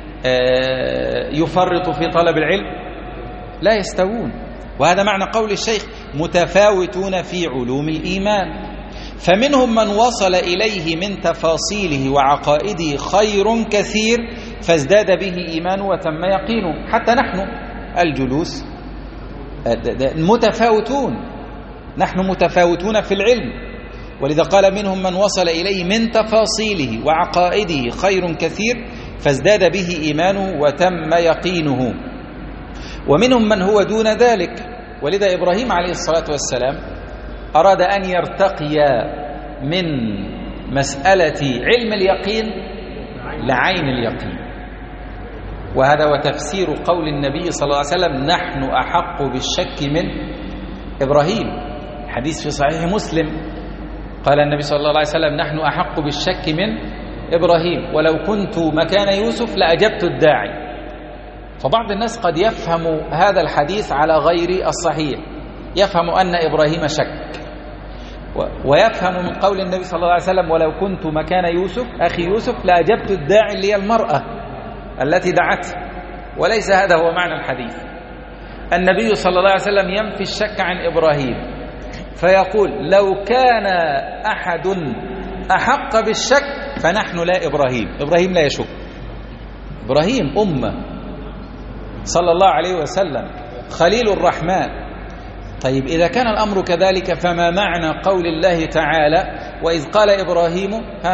يفرط في طلب العلم؟ لا يستوون. وهذا معنى قول الشيخ: متفاوتون في علوم الإيمان. فمنهم من وصل إليه من تفاصيله وعقائده خير كثير فازداد به إيمانه وتم يقينه. حتى نحن الجلوس متفاوتون، نحن متفاوتون في العلم. ولذا قال: منهم من وصل إليه من تفاصيله وعقائده خير كثير فازداد به إيمانه وتم يقينه. ومنهم من هو دون ذلك. ولذا إبراهيم عليه الصلاة والسلام أراد أن يرتقي من مسألة علم اليقين لعين اليقين. وهذا وتفسير قول النبي صلى الله عليه وسلم: نحن أحق بالشك من إبراهيم. حديث في صحيح مسلم قال النبي صلى الله عليه وسلم: نحن أحق بالشك من إبراهيم ولو كنت مكان يوسف لأجبت الداعي. فبعض الناس قد يفهم هذا الحديث على غير الصحيح، يفهم أن إبراهيم شك، ويفهم من قول النبي صلى الله عليه وسلم: ولو كنت مكان يوسف أخي يوسف لأجبت الداعي اللي هي المرأة التي دعته. وليس هذا هو معنى الحديث. النبي صلى الله عليه وسلم ينفي الشك عن إبراهيم فيقول: لو كان أحد أحق بالشك فنحن لا إبراهيم. إبراهيم لا يشك، إبراهيم أمة صلى الله عليه وسلم خليل الرحمن. طيب إذا كان الأمر كذلك فما معنى قول الله تعالى: وإذ قال إبراهيم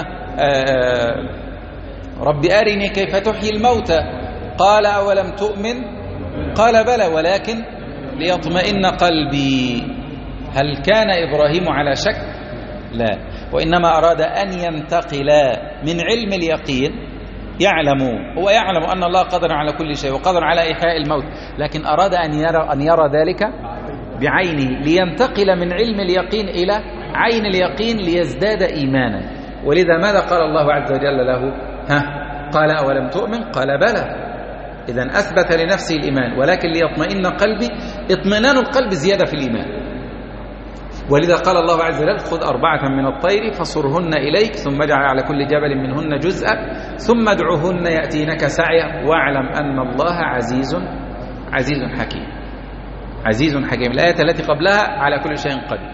رب أرني كيف تحيي الموتى قال أولم تؤمن قال بلى ولكن ليطمئن قلبي. هل كان إبراهيم على شك؟ لا، وإنما أراد أن ينتقل من علم اليقين، هو يعلم أن الله قادر على كل شيء وقادر على إحياء الموت، لكن أراد أن يرى ذلك بعينه، لينتقل من علم اليقين إلى عين اليقين ليزداد إيمانا. ولذا ماذا قال الله عز وجل له؟ قال أولم تؤمن قال بلى. إذن أثبت لنفسه الإيمان، ولكن ليطمئن قلبي. اطمئنان القلب زيادة في الإيمان. ولذا قال الله عز وجل: خذ 4 من الطير فصرهن إليك ثم اجعل على كل جبل منهن جزءا ثم ادعوهن يأتينك سعيا واعلم أن الله عزيز حكيم. عزيز حكيم. الآية التي قبلها: على كل شيء قدير.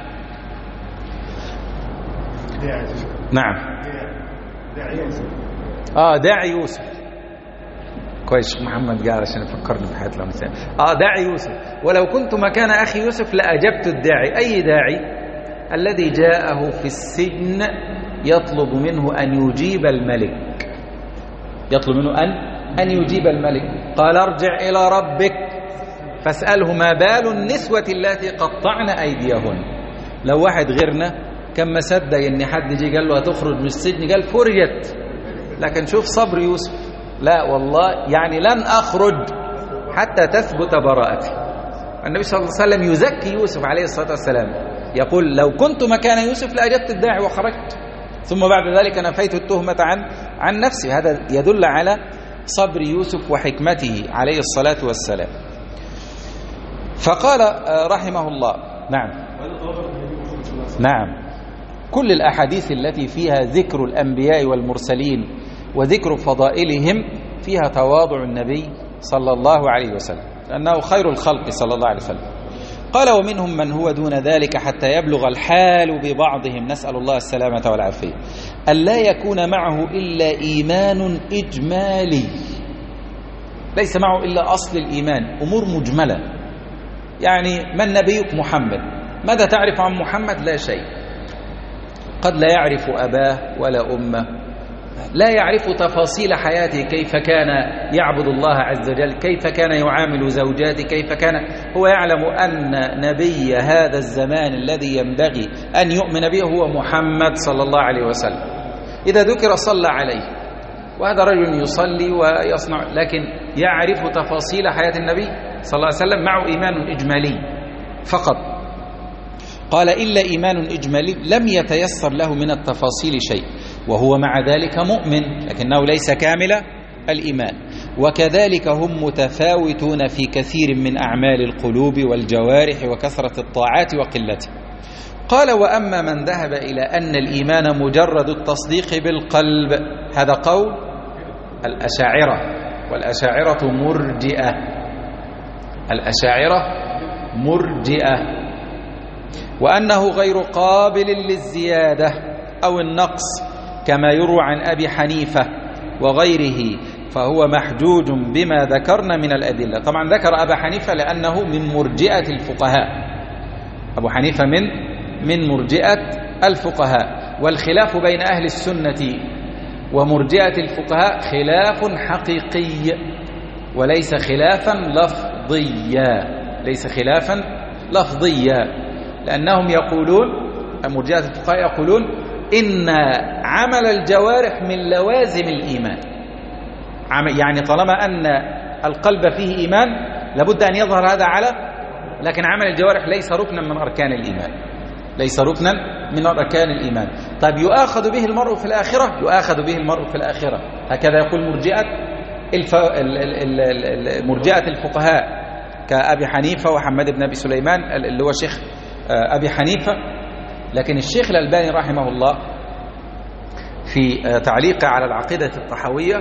نعم. داعي يوسف. كويس محمد قال عشان يفكرني بحياة الأمثال. داعي يوسف. ولو كنت مكان أخي يوسف لأجبت الداعي. أي داعي؟ الذي جاءه في السجن يطلب منه أن يجيب الملك، يطلب منه أن يجيب الملك. قال ارجع إلى ربك فاسأله ما بال النسوة التي قطعن أيديهن. لو واحد غيرنا كان ما صدق ان حد يجي قال له هتخرج من السجن قال فرجت، لكن شوف صبر يوسف، لا والله يعني لن أخرج حتى تثبت براءتي. النبي صلى الله عليه وسلم يزكي يوسف عليه الصلاة والسلام، يقول لو كنت مكان يوسف لأجبت الداعي وخرجت، ثم بعد ذلك نفيت التهمة عن نفسي. هذا يدل على صبر يوسف وحكمته عليه الصلاة والسلام. فقال رحمه الله نعم كل الأحاديث التي فيها ذكر الأنبياء والمرسلين وذكر فضائلهم فيها تواضع النبي صلى الله عليه وسلم، لأنه خير الخلق صلى الله عليه وسلم. قال ومنهم من هو دون ذلك حتى يبلغ الحال ببعضهم، نسأل الله السلامة والعافية، أن لا يكون معه إلا إيمان إجمالي، ليس معه إلا أصل الإيمان، أمور مجملة. يعني من نبيك؟ محمد. ماذا تعرف عن محمد؟ لا شيء. قد لا يعرف أباه ولا أمه، لا يعرف تفاصيل حياته، كيف كان يعبد الله عز وجل، كيف كان يعامل زوجاته، كيف كان. هو يعلم أن نبي هذا الزمان الذي ينبغي أن يؤمن به هو محمد صلى الله عليه وسلم. إذا ذكر صلى عليه، وهذا رجل يصلي ويصنع، لكن يعرف تفاصيل حياة النبي صلى الله عليه وسلم، معه إيمان إجمالي فقط. قال إلا إيمان إجمالي لم يتيسر له من التفاصيل شيء، وهو مع ذلك مؤمن لكنه ليس كامل الإيمان. وكذلك هم متفاوتون في كثير من أعمال القلوب والجوارح وكثرة الطاعات وقلته. قال وأما من ذهب إلى أن الإيمان مجرد التصديق بالقلب، هذا قول الأشاعرة، والأشاعرة مرجئة، الأشاعرة مرجئة، وأنه غير قابل للزيادة أو النقص كما يروى عن أبي حنيفة وغيره، فهو محجوج بما ذكرنا من الأدلة. طبعا ذكر أبا حنيفة لأنه من مرجئة الفقهاء، أبو حنيفة من مرجئة الفقهاء. والخلاف بين أهل السنة ومرجئة الفقهاء خلاف حقيقي وليس خلافا لفظيا، ليس خلافا لفظيا، لأنهم يقولون، مرجئة الفقهاء يقولون إن عمل الجوارح من لوازم الإيمان، يعني طالما أن القلب فيه إيمان لابد أن يظهر هذا لكن عمل الجوارح ليس ركنا من أركان الإيمان، ليس ركنا من أركان الإيمان. طيب يؤاخذ به المرء في الآخرة؟ يؤاخذ به المرء في الآخرة، هكذا يقول مرجئة الفقهاء كأبي حنيفة وحماد بن أبي سليمان اللي هو شيخ أبي حنيفة. لكن الشيخ الألباني رحمه الله في تعليقه على العقيدة الطحاوية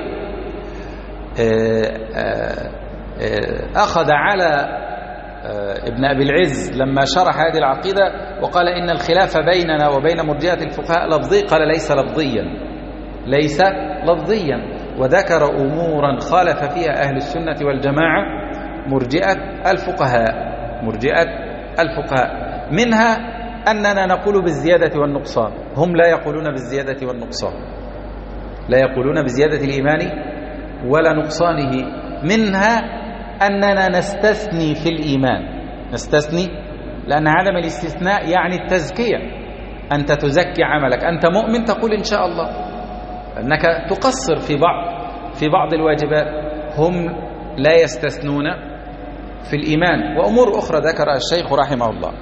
أخذ على ابن أبي العز لما شرح هذه العقيدة وقال إن الخلاف بيننا وبين مرجئة الفقهاء لفظي، قال ليس لفظيا، ليس لفظيا، وذكر أمورا خالف فيها أهل السنة والجماعة مرجئة الفقهاء، مرجئة الفقهاء، منها أننا نقول بالزيادة والنقصان، هم لا يقولون بالزيادة والنقصان، لا يقولون بزيادة الإيمان ولا نقصانه. منها أننا نستثني في الإيمان، نستثني لأن عدم الاستثناء يعني التزكية، أنت تزكي عملك، أنت مؤمن تقول إن شاء الله، أنك تقصر في بعض الواجبات. هم لا يستثنون في الإيمان. وأمور أخرى ذكرها الشيخ رحمه الله.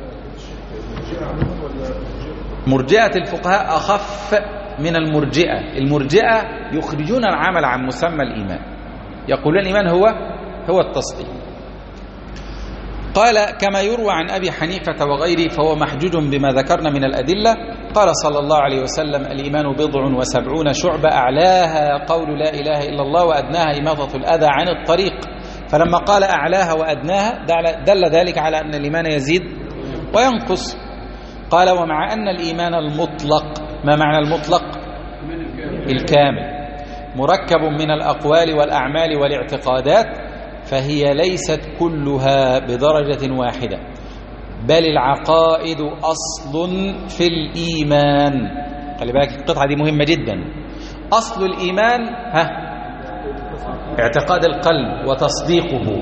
مرجئة الفقهاء أخف من المرجئة. المرجئة يخرجون العمل عن مسمى الإيمان، يقولون الإيمان هو التصديق. قال كما يروى عن أبي حنيفة وغيره فهو محجوج بما ذكرنا من الأدلة. قال صلى الله عليه وسلم الإيمان 70 شعبة، أعلاها قول لا إله إلا الله وأدناها إماطة الأذى عن الطريق. فلما قال أعلاها وأدناها دل ذلك على أن الإيمان يزيد وينقص. قال ومع أن الإيمان المطلق، ما معنى المطلق؟ الكامل، مركب من الأقوال والأعمال والاعتقادات، فهي ليست كلها بدرجة واحدة، بل العقائد أصل في الإيمان، خلي بالك القطعة دي مهمة جدا. أصل الإيمان اعتقاد القلب وتصديقه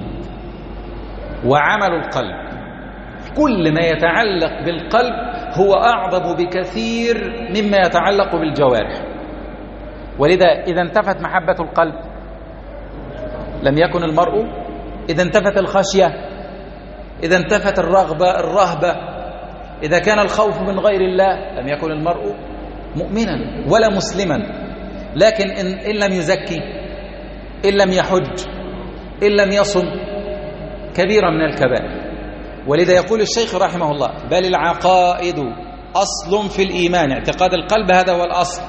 وعمل القلب. كل ما يتعلق بالقلب هو أعظم بكثير مما يتعلق بالجوارح. ولذا إذا انتفت محبة القلب لم يكن المرء، إذا انتفت الخشية، إذا انتفت الرهبة، إذا كان الخوف من غير الله لم يكن المرء مؤمنا ولا مسلما. لكن إن لم يزكي، إن لم يحج، إن لم يصم، كبيرة من الكبائر. ولذا يقول الشيخ رحمه الله: بل العقائد أصل في الإيمان، اعتقاد القلب هذا هو الأصل.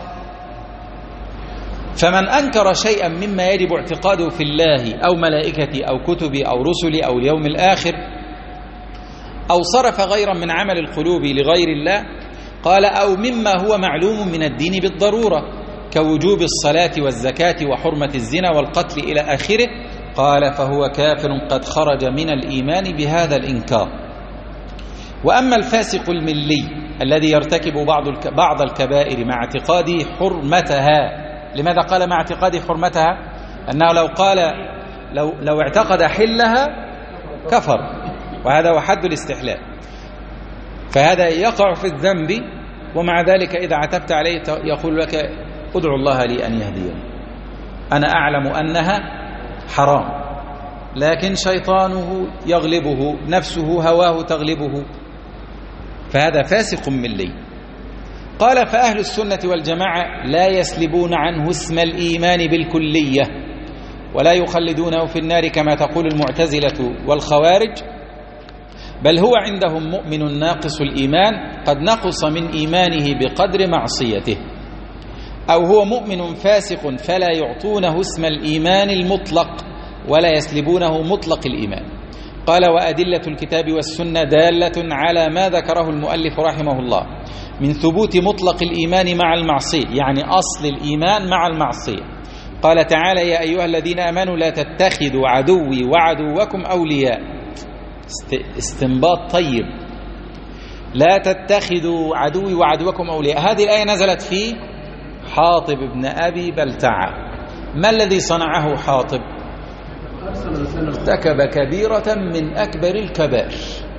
فمن أنكر شيئا مما يجب اعتقاده في الله أو ملائكته أو كتبه أو رسله أو اليوم الآخر، أو صرف غيرا من عمل القلوب لغير الله، قال أو مما هو معلوم من الدين بالضرورة كوجوب الصلاة والزكاة وحرمة الزنا والقتل إلى آخره، قال فهو كافر قد خرج من الإيمان بهذا الإنكار. وأما الفاسق الملي الذي يرتكب بعض الكبائر مع اعتقاد حرمتها، لماذا قال مع اعتقاد حرمتها؟ أنه لو اعتقد حلها كفر، وهذا هو حد الاستحلال، فهذا يقع في الذنب. ومع ذلك إذا عتبت عليه يقول لك ادعو الله لي أن يهديني، أنا أعلم أنها حرام لكن شيطانه يغلبه، نفسه هواه تغلبه، فهذا فاسق ملي. قال فأهل السنة والجماعة لا يسلبون عنه اسم الإيمان بالكلية ولا يخلدونه في النار كما تقول المعتزلة والخوارج، بل هو عندهم مؤمن ناقص الإيمان قد نقص من إيمانه بقدر معصيته، أو هو مؤمن فاسق فلا يعطونه اسم الإيمان المطلق ولا يسلبونه مطلق الإيمان. قال وأدلة الكتاب والسنة دالة على ما ذكره المؤلف رحمه الله من ثبوت مطلق الإيمان مع المعصية، يعني أصل الإيمان مع المعصية. قال تعالى يا أيها الذين آمنوا لا تتخذوا عدوي وعدوكم أولياء، استنباط طيب، لا تتخذوا عدوي وعدوكم أولياء. هذه الآية نزلت في حاطب بن أبي بلتعة. ما الذي صنعه حاطب؟ ارتكب كبيرة من أكبر الكبائر،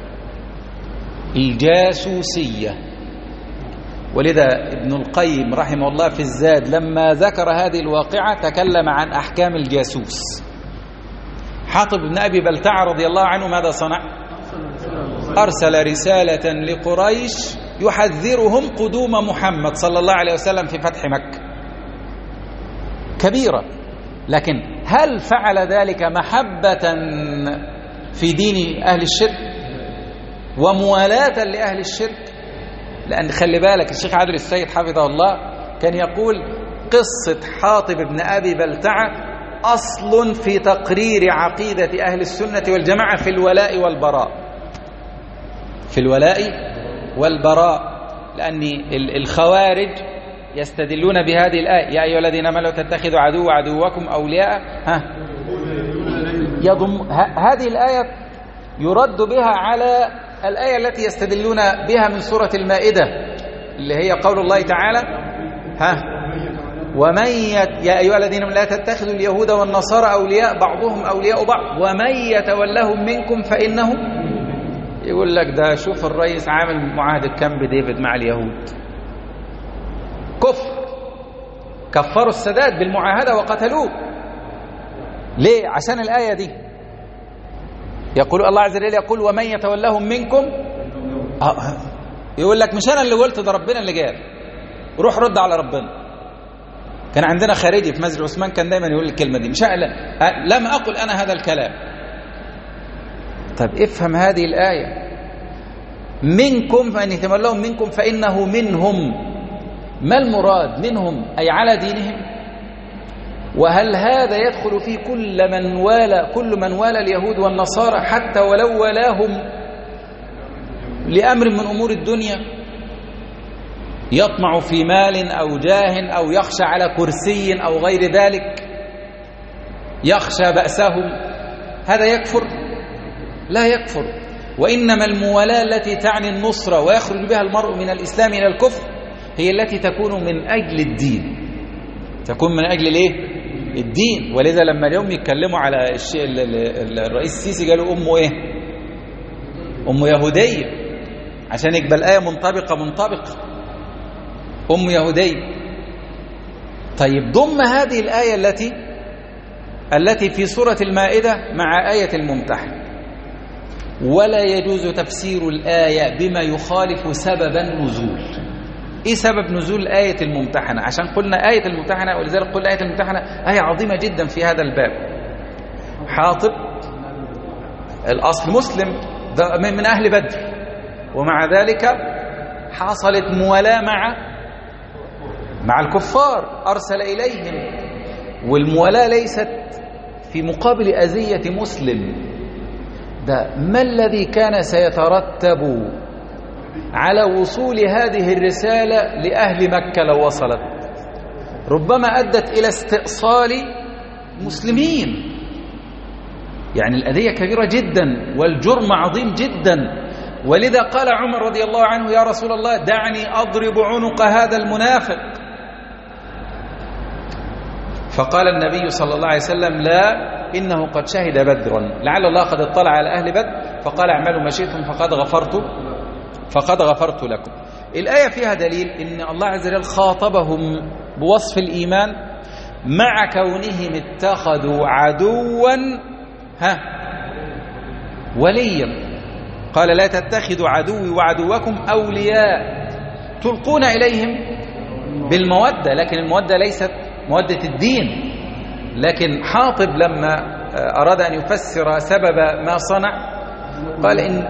الجاسوسية. ولذا ابن القيم رحمه الله في الزاد لما ذكر هذه الواقعة تكلم عن أحكام الجاسوس. حاطب بن أبي بلتعة رضي الله عنه ماذا صنع؟ أرسل رسالة لقريش يحذرهم قدوم محمد صلى الله عليه وسلم في فتح مكة، كبيرة. لكن هل فعل ذلك محبة في دين أهل الشرك وموالاة لأهل الشرك؟ لأن خلي بالك الشيخ عادل السيد حفظه الله كان يقول قصة حاطب بن أبي بلتعة أصل في تقرير عقيدة أهل السنة والجماعة في الولاء والبراء، في الولاء والبراء. لأن الخوارج يستدلون بهذه الآية يا أيها الذين آمنوا تتخذوا عدوكم أولياء، هذه الآية يرد بها على الآية التي يستدلون بها من سورة المائدة اللي هي قول الله تعالى يا أيها الذين لا تتخذوا اليهود والنصارى أولياء بعضهم أولياء بعض ومن يتولهم منكم فإنه، يقول لك ده شوف الرئيس عامل معاهدة كامب ديفيد مع اليهود، كفر، كفروا السادات بالمعاهدة وقتلوه. ليه؟ عشان الآية دي. يقول الله عز وجل يقول ومن يتولهم منكم، يقول لك مش أنا اللي قلت، ده ربنا اللي قال، روح رد على ربنا. كان عندنا خارجي في مسجد عثمان كان دايما يقول الكلمة دي، مش لم أقل أنا هذا الكلام. طب افهم هذه الآية، منكم فإن يتولهم منكم فإنه منهم، ما المراد منهم؟ أي على دينهم. وهل هذا يدخل في كل من والى اليهود والنصارى حتى ولو ولاهم لأمر من أمور الدنيا، يطمع في مال أو جاه أو يخشى على كرسي أو غير ذلك، يخشى بأسهم، هذا يكفر؟ لا يكفر. وإنما الموالاة التي تعني النصرة ويخرج بها المرء من الإسلام إلى الكفر هي التي تكون من أجل الدين، تكون من أجل الايه؟ الدين. ولذا لما اليوم يتكلموا على الرئيس السيسي قالوا أمه ايه؟ أمه يهودية، عشان يقبل الآية منطبقة أم يهودية. طيب ضم هذه الآية التي في سورة المائدة مع آية الممتحنة. ولا يجوز تفسير الآية بما يخالف سبب النزول. إيه سبب نزول آية الممتحنة؟ عشان قلنا آية الممتحنة، ولذلك قلنا آية الممتحنة آية عظيمة جدا في هذا الباب. حاطب الأصل مسلم من أهل بدر، ومع ذلك حصلت موالاة مع الكفار، أرسل إليهم، والموالاة ليست في مقابل أذية مسلم. ده ما الذي كان سيترتب على وصول هذه الرسالة لأهل مكة لو وصلت؟ ربما أدت إلى استئصال مسلمين. يعني الأذية كبيرة جدا والجرم عظيم جدا. ولذا قال عمر رضي الله عنه: يا رسول الله دعني أضرب عنق هذا المنافق. فقال النبي صلى الله عليه وسلم: لا، إنه قد شهد بدرا، لعل الله قد اطلع على أهل بدر فقال: اعملوا ما شئتم فقد غفرت لكم. الآية فيها دليل إن الله عز وجل خاطبهم بوصف الإيمان مع كونهم اتخذوا عدوا وليا. قال: لا تتخذوا عدوي وعدوكم أولياء تلقون إليهم بالمودة، لكن المودة ليست مودة الدين. لكن حاطب لما أراد أن يفسر سبب ما صنع قال: إن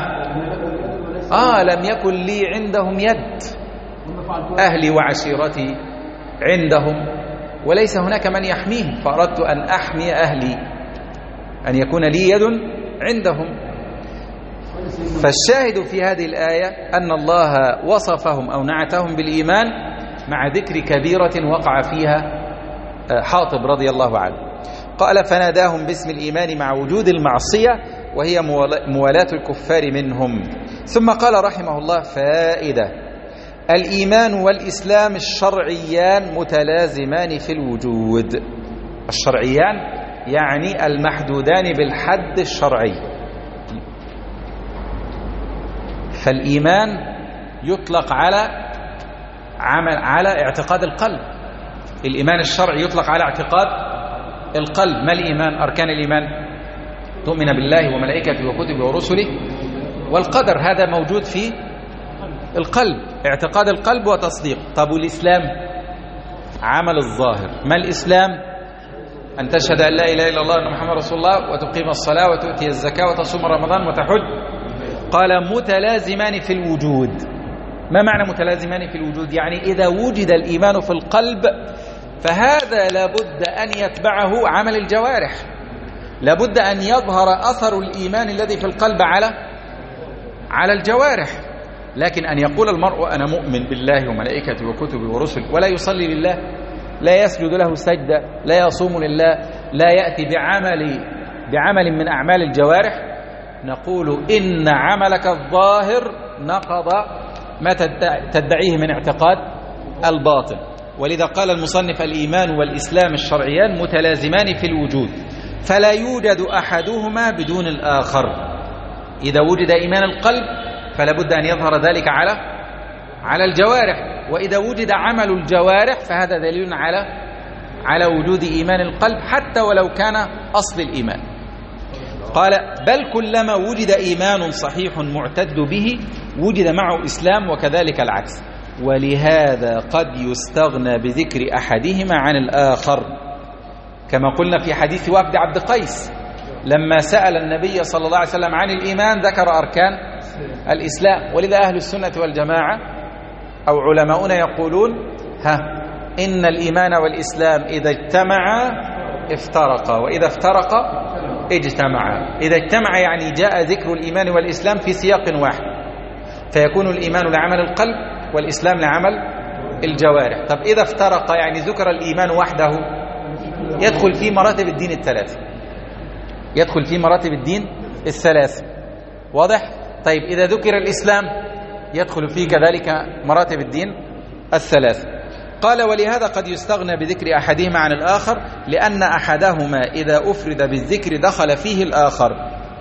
لم يكن لي عندهم يد، أهلي وعشيرتي عندهم وليس هناك من يحميهم، فأردت أن أحمي أهلي، أن يكون لي يد عندهم. فالشاهد في هذه الآية أن الله وصفهم أو نعتهم بالإيمان مع ذكر كبيرة وقع فيها حاطب رضي الله عنه. قال: فناداهم باسم الإيمان مع وجود المعصية وهي موالاة الكفار منهم. ثم قال رحمه الله: فائدة: الإيمان والإسلام الشرعيان متلازمان في الوجود. الشرعيان يعني المحدودان بالحد الشرعي. فالإيمان يطلق على اعتقاد القلب. الإيمان الشرعي يطلق على اعتقاد القلب. ما الإيمان؟ أركان الإيمان: تؤمن بالله وملائكته وكتبه ورسله والقدر، هذا موجود في القلب، اعتقاد القلب وتصديق. طب والإسلام؟ عمل الظاهر. ما الإسلام؟ أن تشهد أن لا إله إلا الله وأن محمد رسول الله وتقيم الصلاة وتؤتي الزكاة وتصوم رمضان وتحج. قال: متلازمان في الوجود. ما معنى متلازمان في الوجود؟ يعني إذا وجد الإيمان في القلب فهذا لابد أن يتبعه عمل الجوارح، لابد أن يظهر أثر الإيمان الذي في القلب على الجوارح. لكن أن يقول المرء أنا مؤمن بالله وملائكته وكتبه ورسله ولا يصلي لله، لا يسجد له سجدة، لا يصوم لله، لا يأتي بعمل من أعمال الجوارح، نقول إن عملك الظاهر نقض ما تدعيه من اعتقاد الباطن. ولذا قال المصنف: الإيمان والإسلام الشرعيان متلازمان في الوجود، فلا يوجد أحدهما بدون الآخر. إذا وجد إيمان القلب فلا بد أن يظهر ذلك على الجوارح، وإذا وجد عمل الجوارح فهذا دليل على وجود إيمان القلب حتى ولو كان أصل الإيمان. قال: بل كلما وجد إيمان صحيح معتد به وجد معه إسلام، وكذلك العكس. ولهذا قد يستغنى بذكر أحدهما عن الآخر، كما قلنا في حديث وفد عبد قيس لما سأل النبي صلى الله عليه وسلم عن الإيمان ذكر أركان الإسلام. ولذا أهل السنة والجماعة أو علماؤنا يقولون: إن الإيمان والإسلام إذا اجتمعا افترقا، وإذا افترقا اجتمعا. إذا اجتمع يعني جاء ذكر الإيمان والإسلام في سياق واحد، فيكون الإيمان لعمل القلب والإسلام لعمل الجوارح. طب إذا افترق يعني ذكر الإيمان وحده يدخل في مراتب الدين الثلاثة، يدخل في مراتب الدين الثلاثة. واضح؟ طيب إذا ذكر الإسلام يدخل فيه كذلك مراتب الدين الثلاث. قال ولهذا قد يستغنى بذكر أحدهما عن الآخر لأن أحدهما إذا أفرد بالذكر دخل فيه الآخر،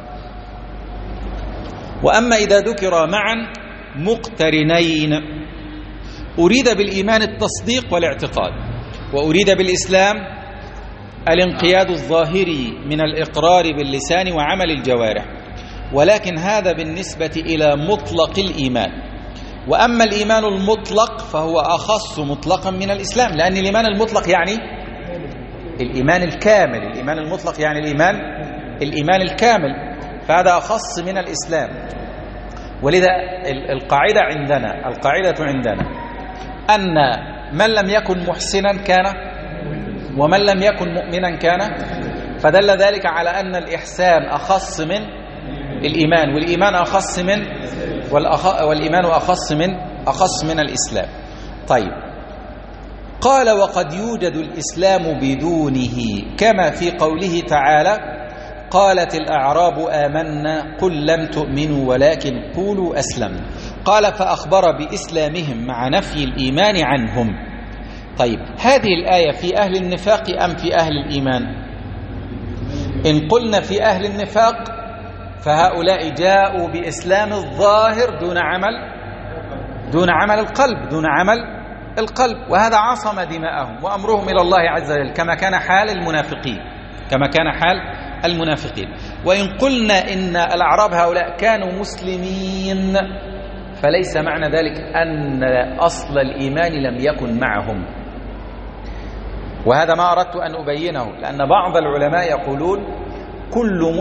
وأما إذا ذكر معا مقترنين أريد بالإيمان التصديق والاعتقاد، وأريد بالإسلام الانقياد الظاهري من الإقرار باللسان وعمل الجوارح، ولكن هذا بالنسبة إلى مطلق الإيمان. وأما الإيمان المطلق فهو أخص مطلقا من الإسلام، لأن الإيمان المطلق يعني الإيمان الكامل، الإيمان المطلق يعني الإيمان الكامل، فهذا أخص من الإسلام. ولذا القاعدة عندنا أن من لم يكن محسنا كان، ومن لم يكن مؤمنا كان، فدل ذلك على أن الإحسان أخص من الإيمان، والإيمان أخص من والإيمان أخص من الإسلام. طيب، قال وقد يوجد الإسلام بدونه، كما في قوله تعالى قالت الأعراب آمنا قل لم تؤمنوا ولكن قولوا أسلمنا. قال فأخبر بإسلامهم مع نفي الإيمان عنهم. طيب، هذه الآية في أهل النفاق أم في أهل الإيمان؟ إن قلنا في أهل النفاق فهؤلاء جاءوا بإسلام الظاهر دون عمل القلب، وهذا عصم دماءهم وأمرهم إلى الله عز وجل، كما كان حال المنافقين. وإن قلنا إن الأعراب هؤلاء كانوا مسلمين فليس معنى ذلك أن أصل الإيمان لم يكن معهم، وهذا ما أردت أن أبينه، لأن بعض العلماء يقول كل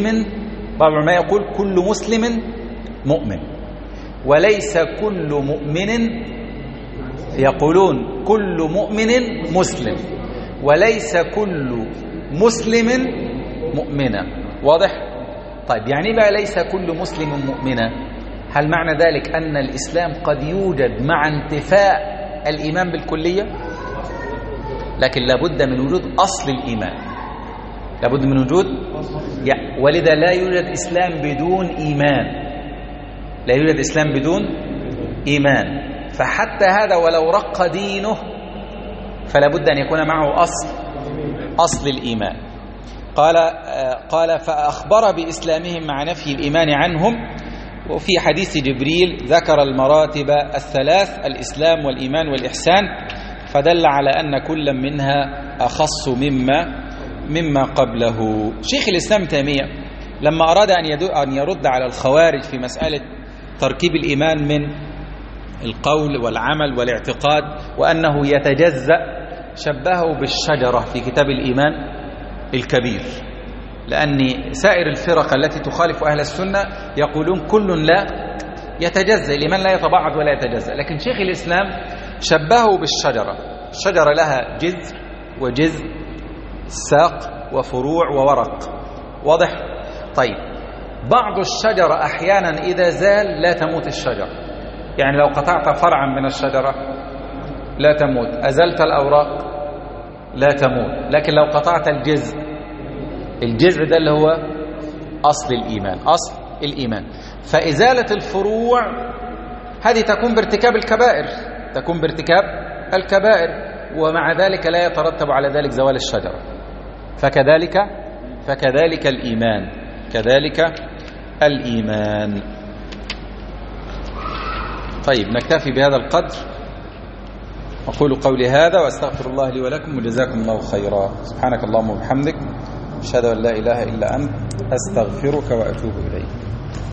مسلم مؤمن، وليس كل مؤمن، يقولون كل مؤمن مسلم، وليس كل مسلم مؤمنا. واضح؟ طيب، يعني بقى ليس كل مسلم مؤمنا، هل معنى ذلك أن الإسلام قد يوجد مع انتفاء الإيمان بالكلية؟ لكن لابد من وجود أصل الإيمان، لابد من وجود، ولذا لا يوجد إسلام بدون إيمان، فحتى هذا ولو رق دينه فلابد أن يكون معه أصل الإيمان. قال فأخبر بإسلامهم مع نفي الإيمان عنهم. وفي حديث جبريل ذكر المراتب الثلاث: الإسلام والإيمان والإحسان، فدل على أن كل منها أخص مما قبله. شيخ الإسلام تيمية لما أراد أن يرد على الخوارج في مسألة تركيب الإيمان من القول والعمل والاعتقاد وأنه يتجزأ، شبهه بالشجرة في كتاب الإيمان الكبير، لأن سائر الفرق التي تخالف أهل السنة يقولون كل لا يتجزأ، لمن لا يتبعض ولا يتجزأ، لكن شيخ الإسلام شبهه بالشجرة. الشجرة لها جذر وجذع، ساق وفروع وورق. واضح؟ طيب، بعض الشجرة أحيانا إذا زال لا تموت الشجرة، يعني لو قطعت فرعا من الشجرة لا تموت، أزلت الأوراق لا تموت، لكن لو قطعت الجذع ده اللي هو أصل الإيمان. فإزالة الفروع هذه تكون بارتكاب الكبائر، ومع ذلك لا يترتب على ذلك زوال الشجرة. فكذلك الإيمان. طيب، نكتفي بهذا القدر. أقول قولي هذا وأستغفر الله لي ولكم، وجزاكم الله خيرا. سبحانك اللهم وبحمدك، أشهد أن لا إله إلا أنت، أستغفرك وأتوب إليك.